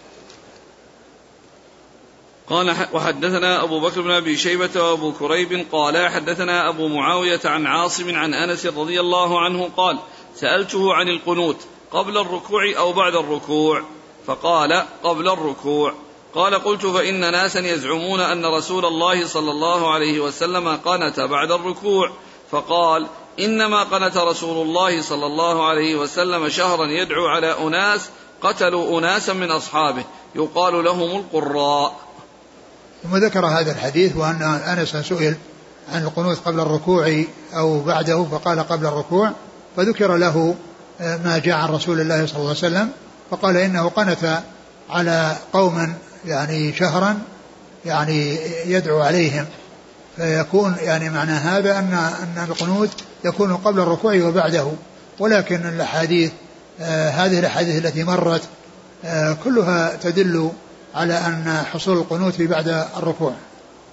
قال وحدثنا أبو بكر بن أبي شيبة وأبو كريب قال حدثنا أبو معاوية عن عاصم عن أنس رضي الله عنه قال سألته عن القنوت قبل الركوع أو بعد الركوع فقال قبل الركوع. قال قلت فإن ناسا يزعمون أن رسول الله صلى الله عليه وسلم قنت بعد الركوع فقال إنما قنت رسول الله صلى الله عليه وسلم شهرا يدعو على أناس قتلوا أناسا من أصحابه يقال لهم القراء. ثم ذكر هذا الحديث وأن أنس سئل عن القنوت قبل الركوع أو بعده فقال قبل الركوع فذكر له ما جاء عن رسول الله صلى الله عليه وسلم فقال إنه قنت على قوم يعني شهرا يعني يدعو عليهم فيكون يعني معنى هذا أن أن القنوت يكون قبل الركوع وبعده. ولكن الأحاديث آه هذه الأحاديث التي مرت آه كلها تدل على أن حصول القنوت بعد الركوع.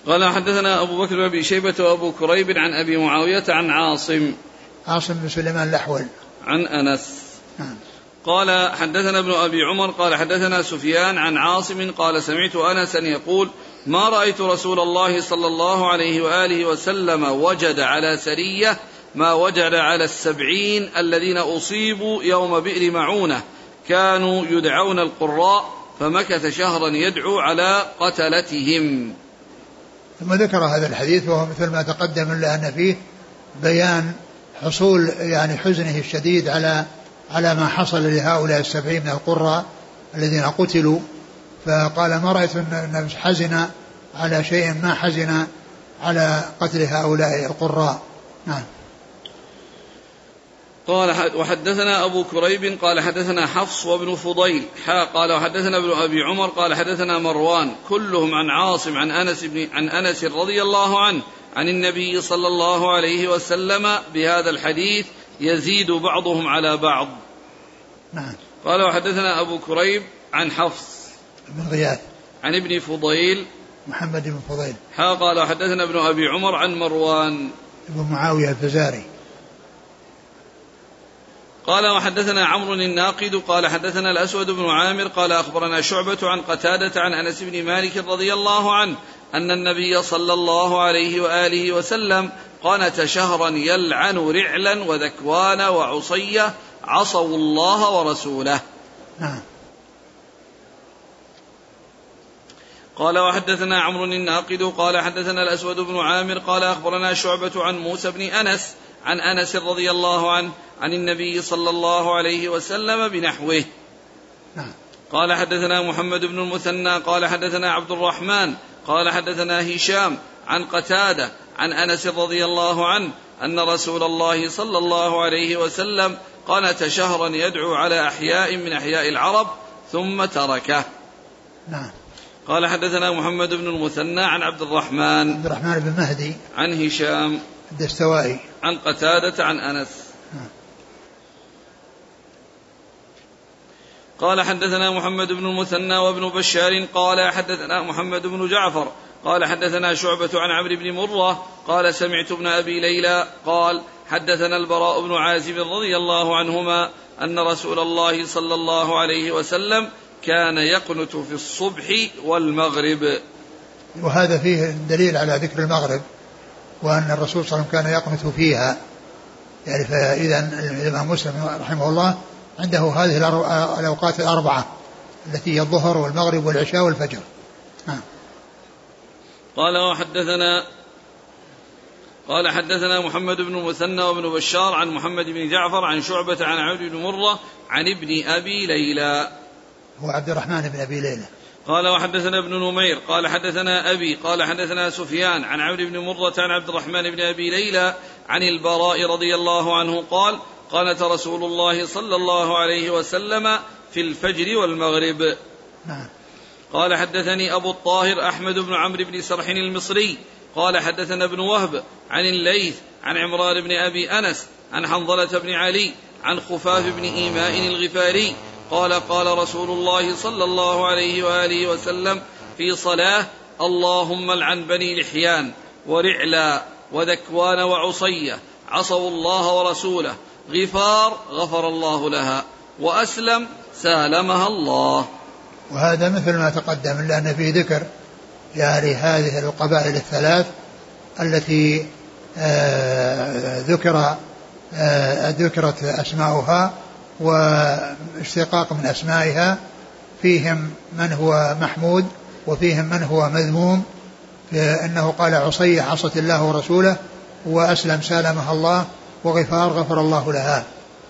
قال حدثنا أبو بكر بن أبي شيبة وأبو كريب عن أبي معاوية عن عاصم عاصم بن سليمان الأحول عن أنس. نعم. قال حدثنا ابن أبي عمر قال حدثنا سفيان عن عاصم قال سمعت أنسا يقول ما رأيت رسول الله صلى الله عليه وآله وسلم وجد على سرية ما وجد على السبعين الذين أصيبوا يوم بئر معونة كانوا يدعون القراء فمكث شهرا يدعو على قتلتهم. ثم ذكر هذا الحديث وهو مثل ما تقدم إلا أن فيه بيان حصول يعني حزنه الشديد على على ما حصل لهؤلاء السبعين من القراء الذين قتلوا، فقال ما رأيت أن حزن على شيء ما حزن على قتل هؤلاء القراء. نعم. قال وحدثنا أبو كريب قال حدثنا حفص وابن فضيل حا قال وحدثنا ابن أبي عمر قال حدثنا مروان كلهم عن عاصم عن أنس, بن عن أنس رضي الله عنه عن النبي صلى الله عليه وسلم بهذا الحديث يزيد بعضهم على بعض. نعم. قال وحدثنا أبو كريب عن حفص بن غياث عن ابن فضيل محمد بن فضيل حا قال وحدثنا ابن أبي عمر عن مروان ابن معاوية الفزاري قال وحدثنا عمرو الناقد قال حدثنا الأسود بن عامر قال أخبرنا شعبة عن قتادة عن أنس بن مالك رضي الله عنه أن النبي صلى الله عليه وآله وسلم قنت شهرا يلعن رعلا وذكوان وعصية عصوا الله ورسوله. نعم. قال وحدثنا عمرو الناقد قال حدثنا الأسود بن عامر قال أخبرنا شعبة عن موسى بن أنس عن أنس رضي الله عنه عن النبي صلى الله عليه وسلم بنحوه. نعم. قال حدثنا محمد بن المثنى قال حدثنا عبد الرحمن قال حدثنا هشام عن قتادة عن أنس رضي الله عنه أن رسول الله صلى الله عليه وسلم قنت شهرا يدعو على أحياء من أحياء العرب ثم تركه. نعم. قال حدثنا محمد بن المثنى عن عبد الرحمن عبد الرحمن بن مهدي عن هشام الدستوائي عن قتادة عن أنس. نعم. قال حدثنا محمد بن المثنى وابن بشار قال حدثنا محمد بن جعفر قال حدثنا شعبة عن عمرو بن مرة قال سمعت ابن أبي ليلى قال حدثنا البراء بن عازب رضي الله عنهما أن رسول الله صلى الله عليه وسلم كان يقنت في الصبح والمغرب. وهذا فيه دليل على ذكر المغرب وأن الرسول صلى الله عليه وسلم كان يقنت فيها، يعني فإذا الإمام مسلم رحمه الله عنده هذه الأوقات الأربعة التي هي الظهر والمغرب والعشاء والفجر. نعم. قال وحدثنا قال حدثنا محمد بن المثنى وابن بشار عن محمد بن جعفر عن شعبة عن عمرو بن مرة عن ابن أبي ليلى هو عبد الرحمن بن أبي ليلى. قال وحدثنا ابن نمير قال حدثنا أبي قال حدثنا سفيان عن عمرو بن مرة عن عبد الرحمن بن أبي ليلى عن البراء رضي الله عنه قال قالت رسول الله صلى الله عليه وسلم في الفجر والمغرب. نعم. قال حدثني أبو الطاهر أحمد بن عمرو بن سرح المصري قال حدثنا ابن وهب عن الليث عن عمران بن أبي أنس عن حنظلة بن علي عن خفاف بن إيماء الغفاري قال قال رسول الله صلى الله عليه وآله وسلم في صلاة اللهم العن بني لحيان ورعلا وذكوان وعصية عصوا الله ورسوله غفار غفر الله لها وأسلم سالمها الله. وهذا مثل ما تقدم إلا أن فيه ذكر يعني هذه القبائل الثلاث التي آه ذكر آه ذكرت أسماؤها واشتقاق من أسمائها، فيهم من هو محمود وفيهم من هو مذموم، فإنه قال عصية عصت الله ورسوله وأسلم سالمها الله وغفار غفر الله لها.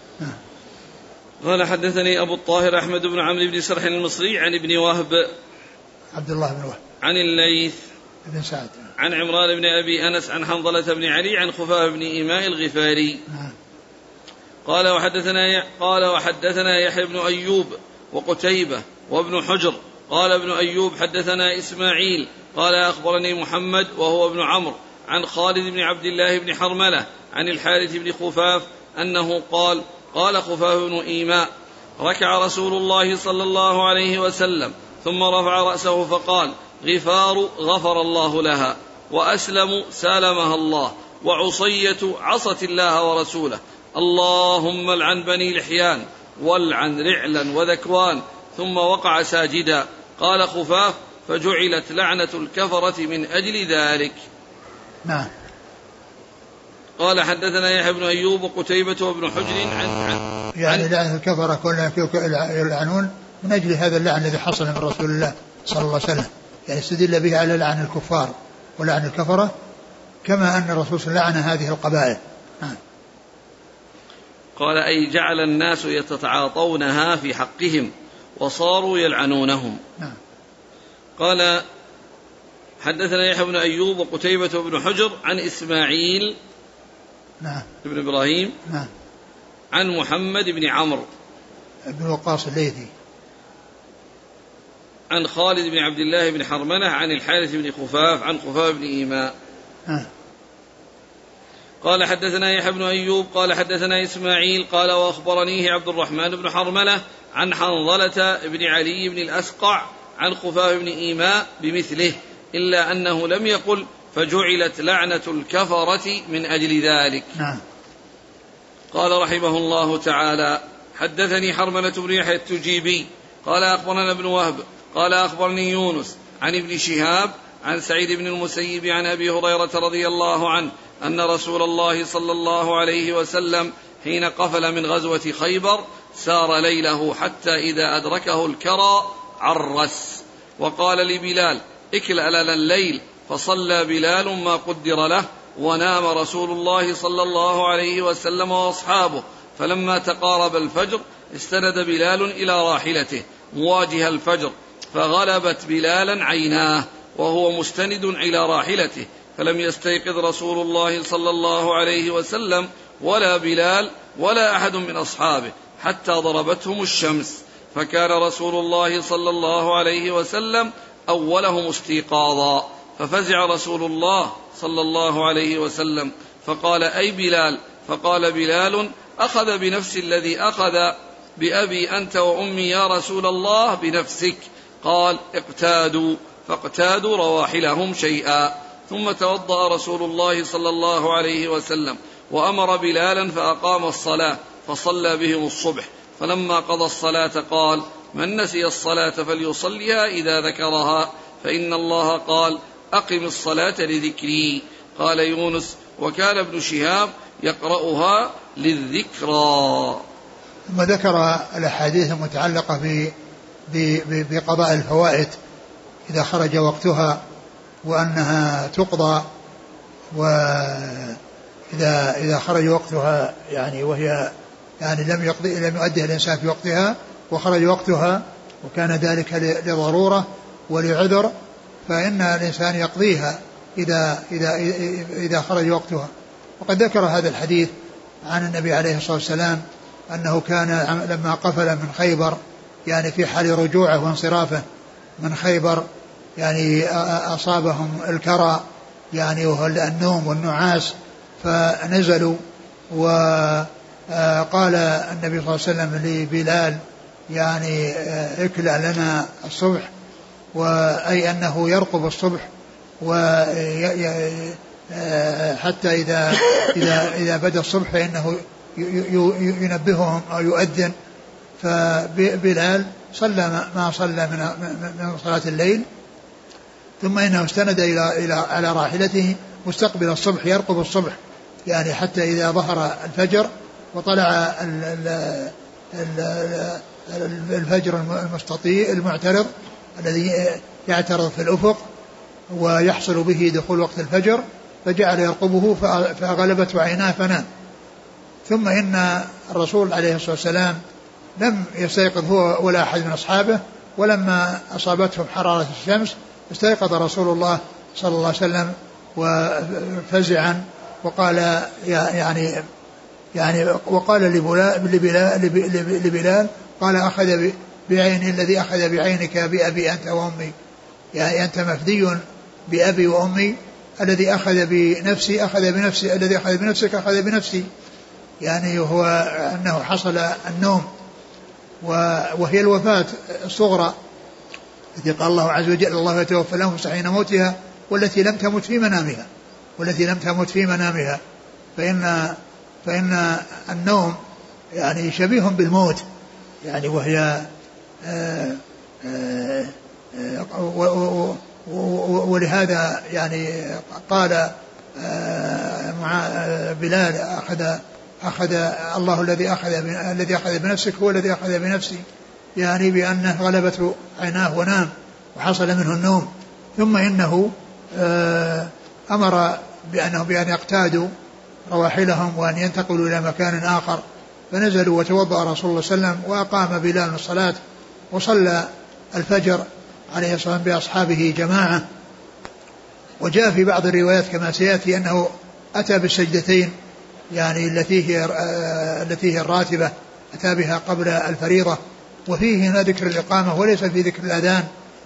قال حدثني أبو الطاهر أحمد بن عمرو بن سرح المصري عن ابن وهب عبد الله بن وهب عن الليث بن سعد عن عمران بن أبي أنس عن حنظلة بن علي عن خفاف بن إيماء الغفاري. قال وحدثنا قال وحدثنا يحيى بن أيوب وقتيبة وابن حجر قال ابن أيوب حدثنا إسماعيل قال أخبرني محمد وهو ابن عمرو عن خالد بن عبد الله بن حرملة عن الحارث بن خفاف أنه قال قال خفاف بن إيماء ركع رسول الله صلى الله عليه وسلم ثم رفع رأسه فقال غفار غفر الله لها، وأسلم سالمها الله، وعصية عصت الله ورسوله. اللهم العن بني لحيان والعن رعلا وذكوان. ثم وقع ساجدا. قال خفاف: فجعلت لعنة الكفرة من أجل ذلك. نعم. قال حدثنا يحيى بن أيوب وقتيبة وابن حجر عن, عن يعني لعنة الكفرة كلها يلعنون من أجل هذا اللعن الذي حصل من رسول الله صلى الله عليه وسلم، يعني استدل به على لعن الكفار ولعن الكفرة، كما أن الرسول صلى الله عليه وسلم لعن هذه القبائل. نعم. قال: أي جعل الناس يتعاطونها في حقهم وصاروا يلعنونهم. نعم. قال حدثنا يحيى بن أيوب وقتيبة وابن حجر عن إسماعيل نعم ابن إبراهيم نعم عن محمد بن عمرو بن وقاص الليثي عن خالد بن عبد الله بن حرملة عن الحارث بن خفاف عن خفاف بن إيماء. نعم. قال حدثنا يحيى بن أيوب قال حدثنا إسماعيل قال وأخبرنيه عبد الرحمن بن حرملة عن حنظلة بن علي بن الأسقع عن خفاف بن إيماء بمثله، إلا أنه لم يقل فجعلت لعنة الكفرة من أجل ذلك. نعم. قال رحمه الله تعالى: حدثني حرملة بن يحيى التجيبي قال أخبرنا ابن وهب قال أخبرني يونس عن ابن شهاب عن سعيد بن المسيب عن أبي هريرة رضي الله عنه أن رسول الله صلى الله عليه وسلم حين قفل من غزوة خيبر سار ليله حتى إذا أدركه الكرى عرس، وقال لبلال: اكلأ لنا الليل، فصلى بلال ما قدر له، ونام رسول الله صلى الله عليه وسلم وأصحابه، فلما تقارب الفجر استند بلال إلى راحلته مواجه الفجر، فغلبت بلالا عيناه وهو مستند إلى راحلته، فلم يستيقظ رسول الله صلى الله عليه وسلم ولا بلال ولا أحد من أصحابه حتى ضربتهم الشمس، فكان رسول الله صلى الله عليه وسلم أولهم استيقاظا، ففزع رسول الله صلى الله عليه وسلم فقال: أي بلال؟ فقال بلال: أخذ بنفس الذي أخذ بأبي أنت وأمي يا رسول الله بنفسك. قال: اقتادوا، فاقتادوا رواحلهم شيئا، ثم توضأ رسول الله صلى الله عليه وسلم وأمر بلالا فأقام الصلاة فصلى بهم الصبح، فلما قضى الصلاة قال: من نسي الصلاة فليصليها إذا ذكرها، فإن الله قال: أقم الصلاة لذكري. قال يونس: وكان ابن شهاب يقرأها للذكرى. ثم ذكر الأحاديث المتعلقة بقضاء الفوائت إذا خرج وقتها، وأنها تقضى، وإذا إذا خرج وقتها يعني وهي يعني لم يقضي لم يؤدي الإنسان في وقتها وخرج وقتها وكان ذلك لضرورة ولعذر، فإن الإنسان يقضيها إذا إذا إذا خرج وقتها. وقد ذكر هذا الحديث عن النبي عليه الصلاة والسلام أنه كان لما قفل من خيبر يعني في حال رجوعه وانصرافه من خيبر يعني أصابهم الكرى يعني وهو النوم والنعاس، فنزلوا، وقال النبي صلى الله عليه وسلم لبلال يعني اكلأ لنا الصبح، وأي أنه يرقب الصبح حتى إذا إذا إذا بدا الصبح فإنه ينبههم أو يؤذن. فبلال صلى ما صلى من صلاة الليل، ثم إنه استند إلى إلى على راحلته مستقبل الصبح يرقب الصبح يعني حتى إذا ظهر الفجر وطلع الفجر المستطيل المعترض الذي يعترض في الأفق ويحصل به دخول وقت الفجر، فجعل يرقبه فغلبته عيناه فنام. ثم إن الرسول عليه الصلاة والسلام لم يستيقظ هو ولا أحد من أصحابه، ولما أصابتهم حرارة الشمس استيقظ رسول الله صلى الله عليه وسلم وفزعا وقال يعني يعني وقال لبلال, لبلال قال: أخذ بعيني الذي أخذ بعينك بأبي أنت وأمي، يعني أنت مفدي بأبي وأمي، الذي أخذ بنفسي أخذ بنفسي الذي أخذ بنفسك أخذ بنفسي، يعني هو أنه حصل النوم وهي الوفاة الصغرى، التي قال الله عز وجل الله يتوفى الأنفس حين موتها والتي لم تمت في منامها والتي لم تمت في منامها فإن فإن النوم يعني شبيه بالموت يعني وهي آآ آآ آآ ولهذا يعني قال مع بلال أخذ أخذ الله الذي أخذ الذي أخذ بنفسك هو الذي أخذ بنفسي يعني بأنه غلبته عيناه ونام وحصل منه النوم. ثم إنه أمر بأنه بأن يقتادوا رواحلهم وأن ينتقلوا إلى مكان آخر فنزلوا وتوضأ رسول الله صلى الله عليه وسلم وأقام بلال الصلاة وصلى الفجر عليه الصلاة والسلام بأصحابه جماعة. وجاء في بعض الروايات كما سيأتي أنه أتى بالسجدتين يعني التي هي التي هي الراتبة أتى بها قبل الفريضة وفيه هنا ذكر الإقامة وليس في ذكر الأذان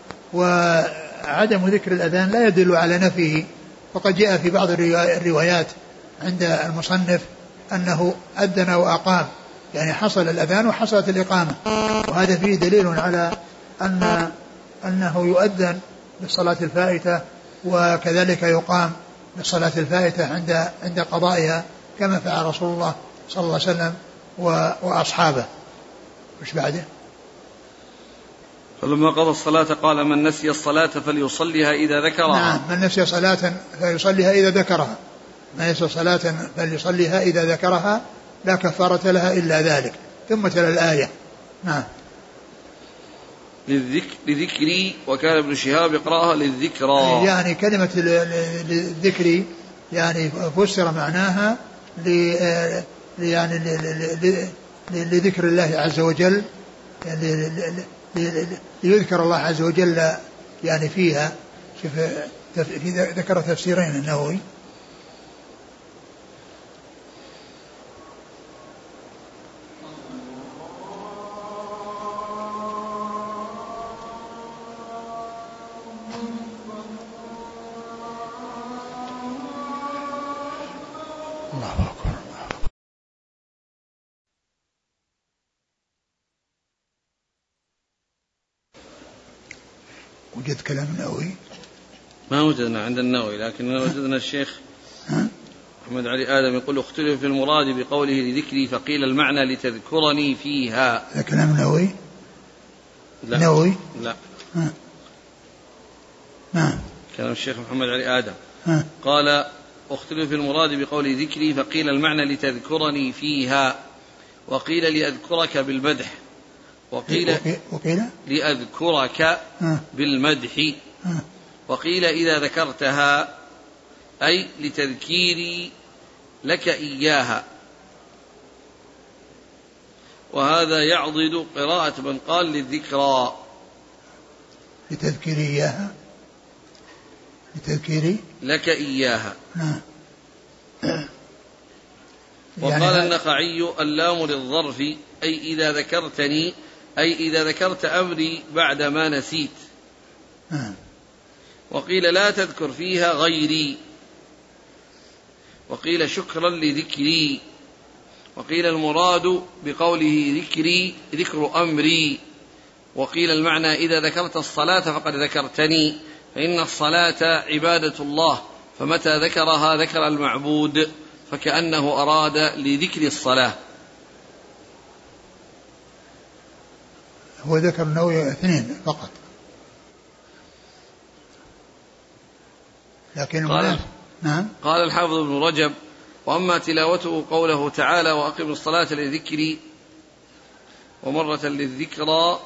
وعدم ذكر الأذان لا يدل على نفيه وقد جاء في بعض الروايات عند المصنف أنه أذن وأقام يعني حصل الأذان وحصلت الإقامة وهذا فيه دليل على أن أنه يؤذن بالصلاة الفائتة وكذلك يقام بالصلاة الفائتة عند عند قضائها كما فعل رسول الله صلى الله عليه وسلم وأصحابه. وش بعده؟ فلما قضى الصلاة قال من نسي الصلاة فليصليها إذا ذكرها. نعم من نسي صلاة فليصليها إذا ذكرها من نسي صلاة فليصليها إذا ذكرها لا كفارة لها إلا ذلك. ثم تلا الآية. نعم للذكري وكان ابن شهاب يقرأها للذكرى يعني كلمة للذكري يعني فسر معناها يعني لذكر الله عز وجل ليذكر الله عز وجل يعني فيها. شوف ذكر تفسيرين النووي الله أكبر. وجد كلام النووي ما وجدنا عند النووي لكن وجدنا الشيخ محمد علي آدم يقول اختلف في المراد بقوله لذكري فقيل المعنى لتذكرني فيها. هذا كلام النووي؟ لا نووي؟ لا ها. نعم كلام الشيخ محمد علي آدم ها. قال اختلف في المراد بقول ذكري فقيل المعنى لتذكرني فيها وقيل لأذكرك بالمدح وقيل, وقيل لأذكرك ها. بالمدح ها. وقيل إذا ذكرتها أي لتذكيري لك إياها وهذا يعضد قراءة من قال للذكرى لتذكيري إياها لتذكيري لك إياها. نعم. وقال يعني النخعي اللام للظرف أي إذا ذكرتني أي إذا ذكرت أمري بعدما نسيت. نعم. وقيل لا تذكر فيها غيري وقيل شكرا لذكري وقيل المراد بقوله ذكري ذكر أمري وقيل المعنى إذا ذكرت الصلاة فقد ذكرتني فإن الصلاة عبادة الله فمتى ذكرها ذكر المعبود فكأنه أراد لذكر الصلاة. هو ذكر النووي اثنين فقط لكن قال, نعم. قال الحافظ ابن رجب وأما تلاوته قوله تعالى وأقم الصلاة لذكري ومرة للذكرى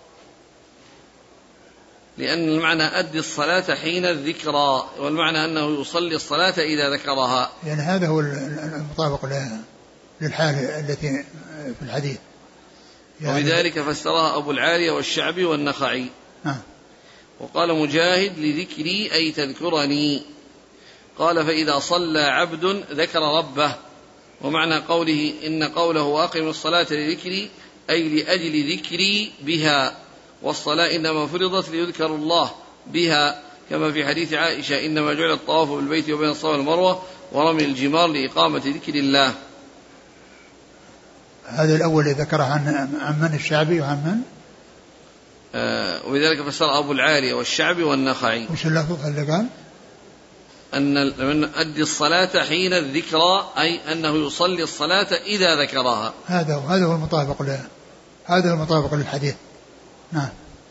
لأن المعنى أدي الصلاة حين الذكرى والمعنى أنه يصلي الصلاة إذا ذكرها يعني هذا هو المطابق للحال التي في الحديث يعني وبذلك فسرها أبو العالية والشعبي والنخعي. آه. وقال مجاهد لذكري أي تذكرني. قال فإذا صلى عبد ذكر ربه ومعنى قوله إن قوله وأقم الصلاة لذكري أي لأجل ذكري بها والصلاة إنما فرضت ليذكر الله بها كما في حديث عائشة إنما جعل الطواف بالبيت وبين الصفا والمروة ورمي الجمار لإقامة ذكر الله. هذا الأول ذكره عن عن من الشعبي وعن من آه ولذلك فسر أبو العالية والشعبي والنخعي. وش اللفظ اللي قال؟ أن من أدي الصلاة حين الذكرى أي أنه يصلي الصلاة إذا ذكرها. هذا هو هذا هو المطابق له، هذا هو المطابق للحديث. نعم.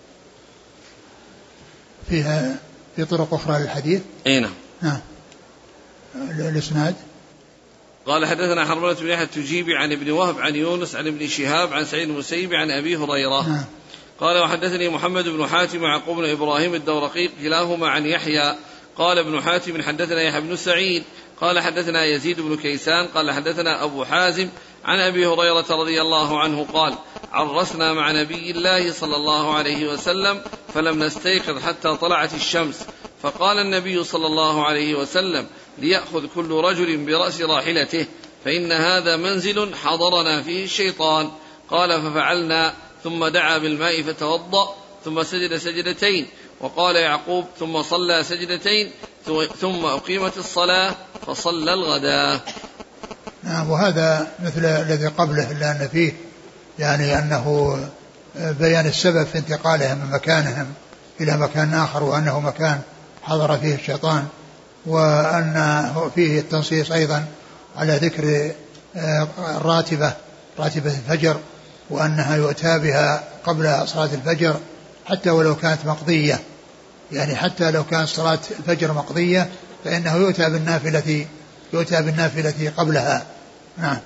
فيها في طرق أخرى للحديث. أي نعم. نعم. الإسناد. قال حدثنا حرملة بن يحيى التجيبي عن ابن وهب عن يونس عن ابن شهاب عن سعيد المسيب عن أبي هريرة. نعم. قال وحدثني محمد بن حاتم ويعقوب بن إبراهيم الدورقي كلاهما عن يحيى. قال ابن حاتم حدثنا يحيى بن سعيد قال حدثنا يزيد بن كيسان قال حدثنا أبو حازم عن أبي هريرة رضي الله عنه قال عرسنا مع نبي الله صلى الله عليه وسلم فلم نستيقظ حتى طلعت الشمس فقال النبي صلى الله عليه وسلم ليأخذ كل رجل برأس راحلته فإن هذا منزل حضرنا فيه الشيطان. قال ففعلنا ثم دعا بالماء فتوضأ ثم سجد سجدتين. وقال يعقوب ثم صلى سجدتين ثم أقيمت الصلاة فصلى الغداء. نعم. وهذا مثل الذي قبله إلا أن فيه يعني أنه بيان السبب في انتقالهم من مكانهم إلى مكان آخر وأنه مكان حضر فيه الشيطان، وأن فيه التنصيص أيضا على ذكر الراتبة راتبة الفجر وأنها يؤتى بها قبل صلاة الفجر حتى ولو كانت مقضية، يعني حتى لو كانت صلاة الفجر مقضية فإنه يؤتى بالنافلة يؤتى بالنافلة قبلها. نعم.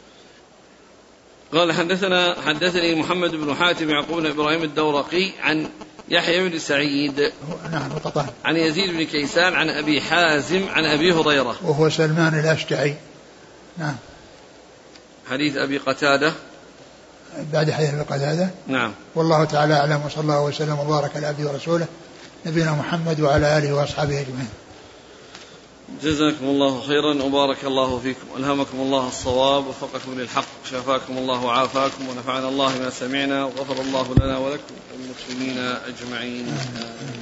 قال حدثنا حدثني محمد بن حاتم يعقوب بن إبراهيم الدورقي عن يحيى بن سعيد نعم القطان عن يزيد بن كيسان عن أبي حازم عن أبي هريرة وهو سلمان الأشجعي. نعم. حديث أبي قتادة بعد حديث أبي قتادة. نعم. والله تعالى أعلم وصلى الله وسلم وبارك على عبده ورسوله نبينا محمد وعلى آله وأصحابه أجمعين. جزاكم الله خيرا وبارك الله فيكم، ألهمكم الله الصواب ووفقكم للحق، شفاكم الله وعافاكم ونفعنا الله ما سمعنا وغفر الله لنا ولكم والمسلمين أجمعين. آمين.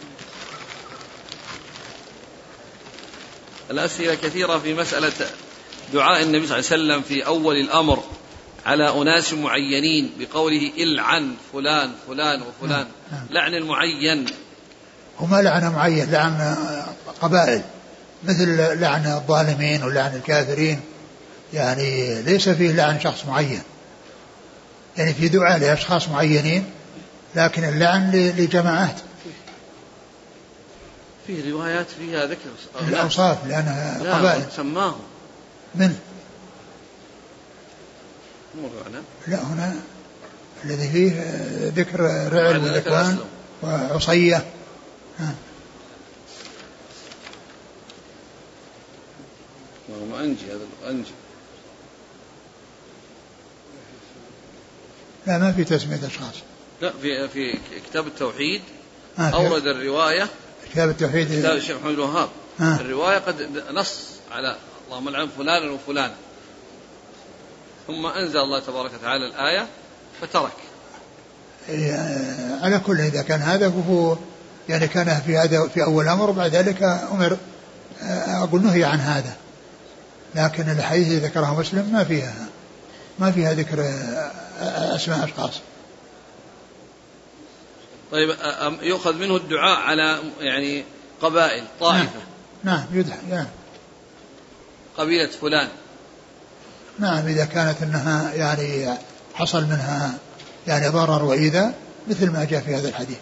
الأسئلة كثيرة في مسألة دعاء النبي صلى الله عليه وسلم في أول الأمر على أناس معينين بقوله إلعن فلان فلان وفلان. لعن المعين وما لعن معين، لعن قبائل مثل لعن الظالمين ولعن الكافرين، يعني ليس فيه لعن شخص معين، يعني في دعاء لأشخاص معينين لكن اللعن لجماعات. في روايات فيها ذكر الأوصاف لأنها لا قبائل سماهم من مرعنا. لا هنا الذي فيه ذكر رعل وذكوان وعصية. ها. ما أنجي هذا أنجي لا ما في تسمية أشخاص. لا في في كتاب التوحيد آه أورد الرواية كتاب التوحيد كتاب الشيخ محمد الوهاب. آه. الرواية قد نص على اللهم لعن فلانا وفلانا ثم أنزل الله تبارك وتعالى الآية فترك. على كل إذا كان هذا فهو يعني كان في هذا في أول أمر وبعد ذلك أمر أقول نهي عن هذا، لكن الحديث الذي ذكره مسلم ما فيها ما فيها ذكر أسماء أشخاص. طيب يؤخذ منه الدعاء على يعني قبائل طائفة. نعم يدعى نعم قبيلة فلان. نعم إذا كانت أنها يعني حصل منها يعني ضرر وإيذاء مثل ما جاء في هذا الحديث.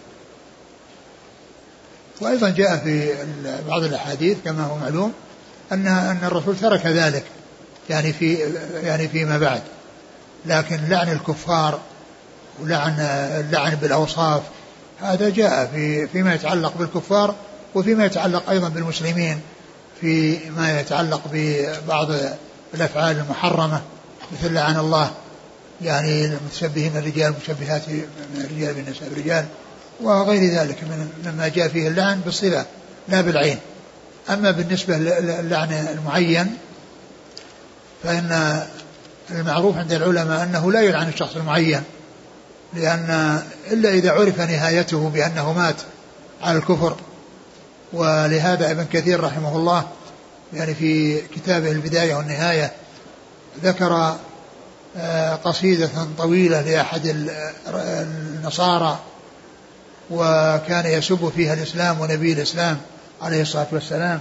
وأيضا جاء في بعض الأحاديث كما هو معلوم أن أن الرسول ترك ذلك يعني في يعني فيما بعد، لكن لعن الكفار ولعن اللعن بالأوصاف هذا جاء في فيما يتعلق بالكفار وفيما يتعلق أيضا بالمسلمين فيما يتعلق ببعض الأفعال المحرمة مثل لعن الله يعني المتشبهين الرجال المشبهات من الرجال بالنساء بالرجال وغير ذلك مما جاء فيه اللعن بالصلة لا بالعين. أما بالنسبة للعن المعين فإن المعروف عند العلماء أنه لا يلعن الشخص المعين، لأن إلا إذا عرف نهايته بأنه مات على الكفر. ولهذا ابن كثير رحمه الله يعني في كتابه البداية والنهاية ذكر قصيدة طويلة لأحد النصارى وكان يسب فيها الإسلام ونبي الإسلام عليه الصلاة والسلام.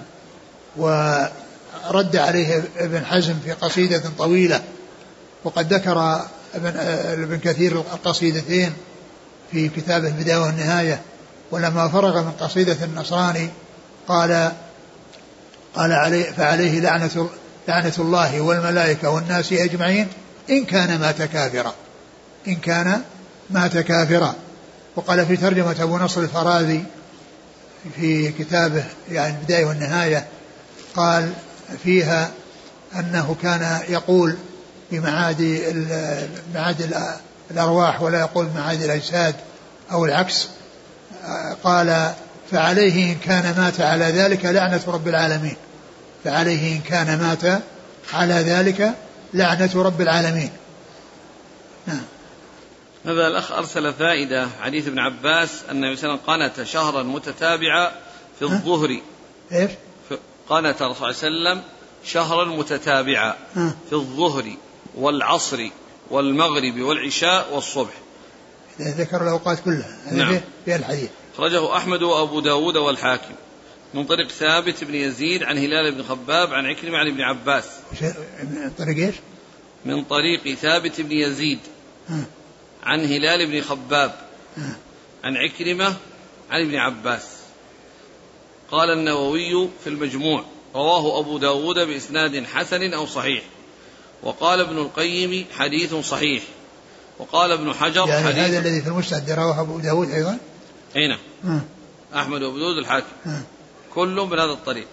ورد عليه ابن حزم في قصيدة طويلة، وقد ذكر ابن, ابن كثير القصيدتين في كتابه البداية والنهاية. ولما فرغ من قصيدة النصراني قال قال عليه فعليه لعنة, لعنة الله والملائكة والناس أجمعين إن كان مات كافرا إن كان مات كافرا. وقال في ترجمة أبو نصر الفرازي في كتابه يعني البداية والنهاية قال فيها أنه كان يقول بمعاد معاد الأرواح ولا يقول معاد الأجساد أو العكس. قال فعليه إن كان مات على ذلك لعنة رب العالمين فعليه إن كان مات على ذلك لعنة رب العالمين. نعم. هذا الأخ أرسل فائدة حديث ابن عباس أن النبي صلى الله عليه وسلم قنت شهرا متتابعا في الظهر. إيش؟ قنت الرسول صلى الله عليه وسلم شهرا متتابعا في الظهر والعصر والمغرب والعشاء والصبح. ذكر الأوقات كلها. نعم. في الحديث خرجه أحمد وأبو داود والحاكم من طريق ثابت بن يزيد عن هلال بن خباب عن عكرمة عن ابن عباس. من طريق إيش؟ من طريق ثابت بن يزيد ها. عن هلال بن خباب ها. عن عكرمة عن ابن عباس. قال النووي في المجموع رواه أبو داود بإسناد حسن أو صحيح. وقال ابن القيم حديث صحيح. وقال ابن حجر يعني حديث هذا الذي في المسند رواه أبو داود أيضا. أين أحمد وأبو داود الحاكم كلهم بهذا الطريق.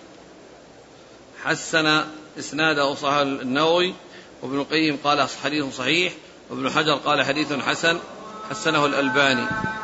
حسن إسناده صحيح النووي. وابن القيم قال حديث صحيح. وابن حجر قال حديث حسن حسنه الألباني.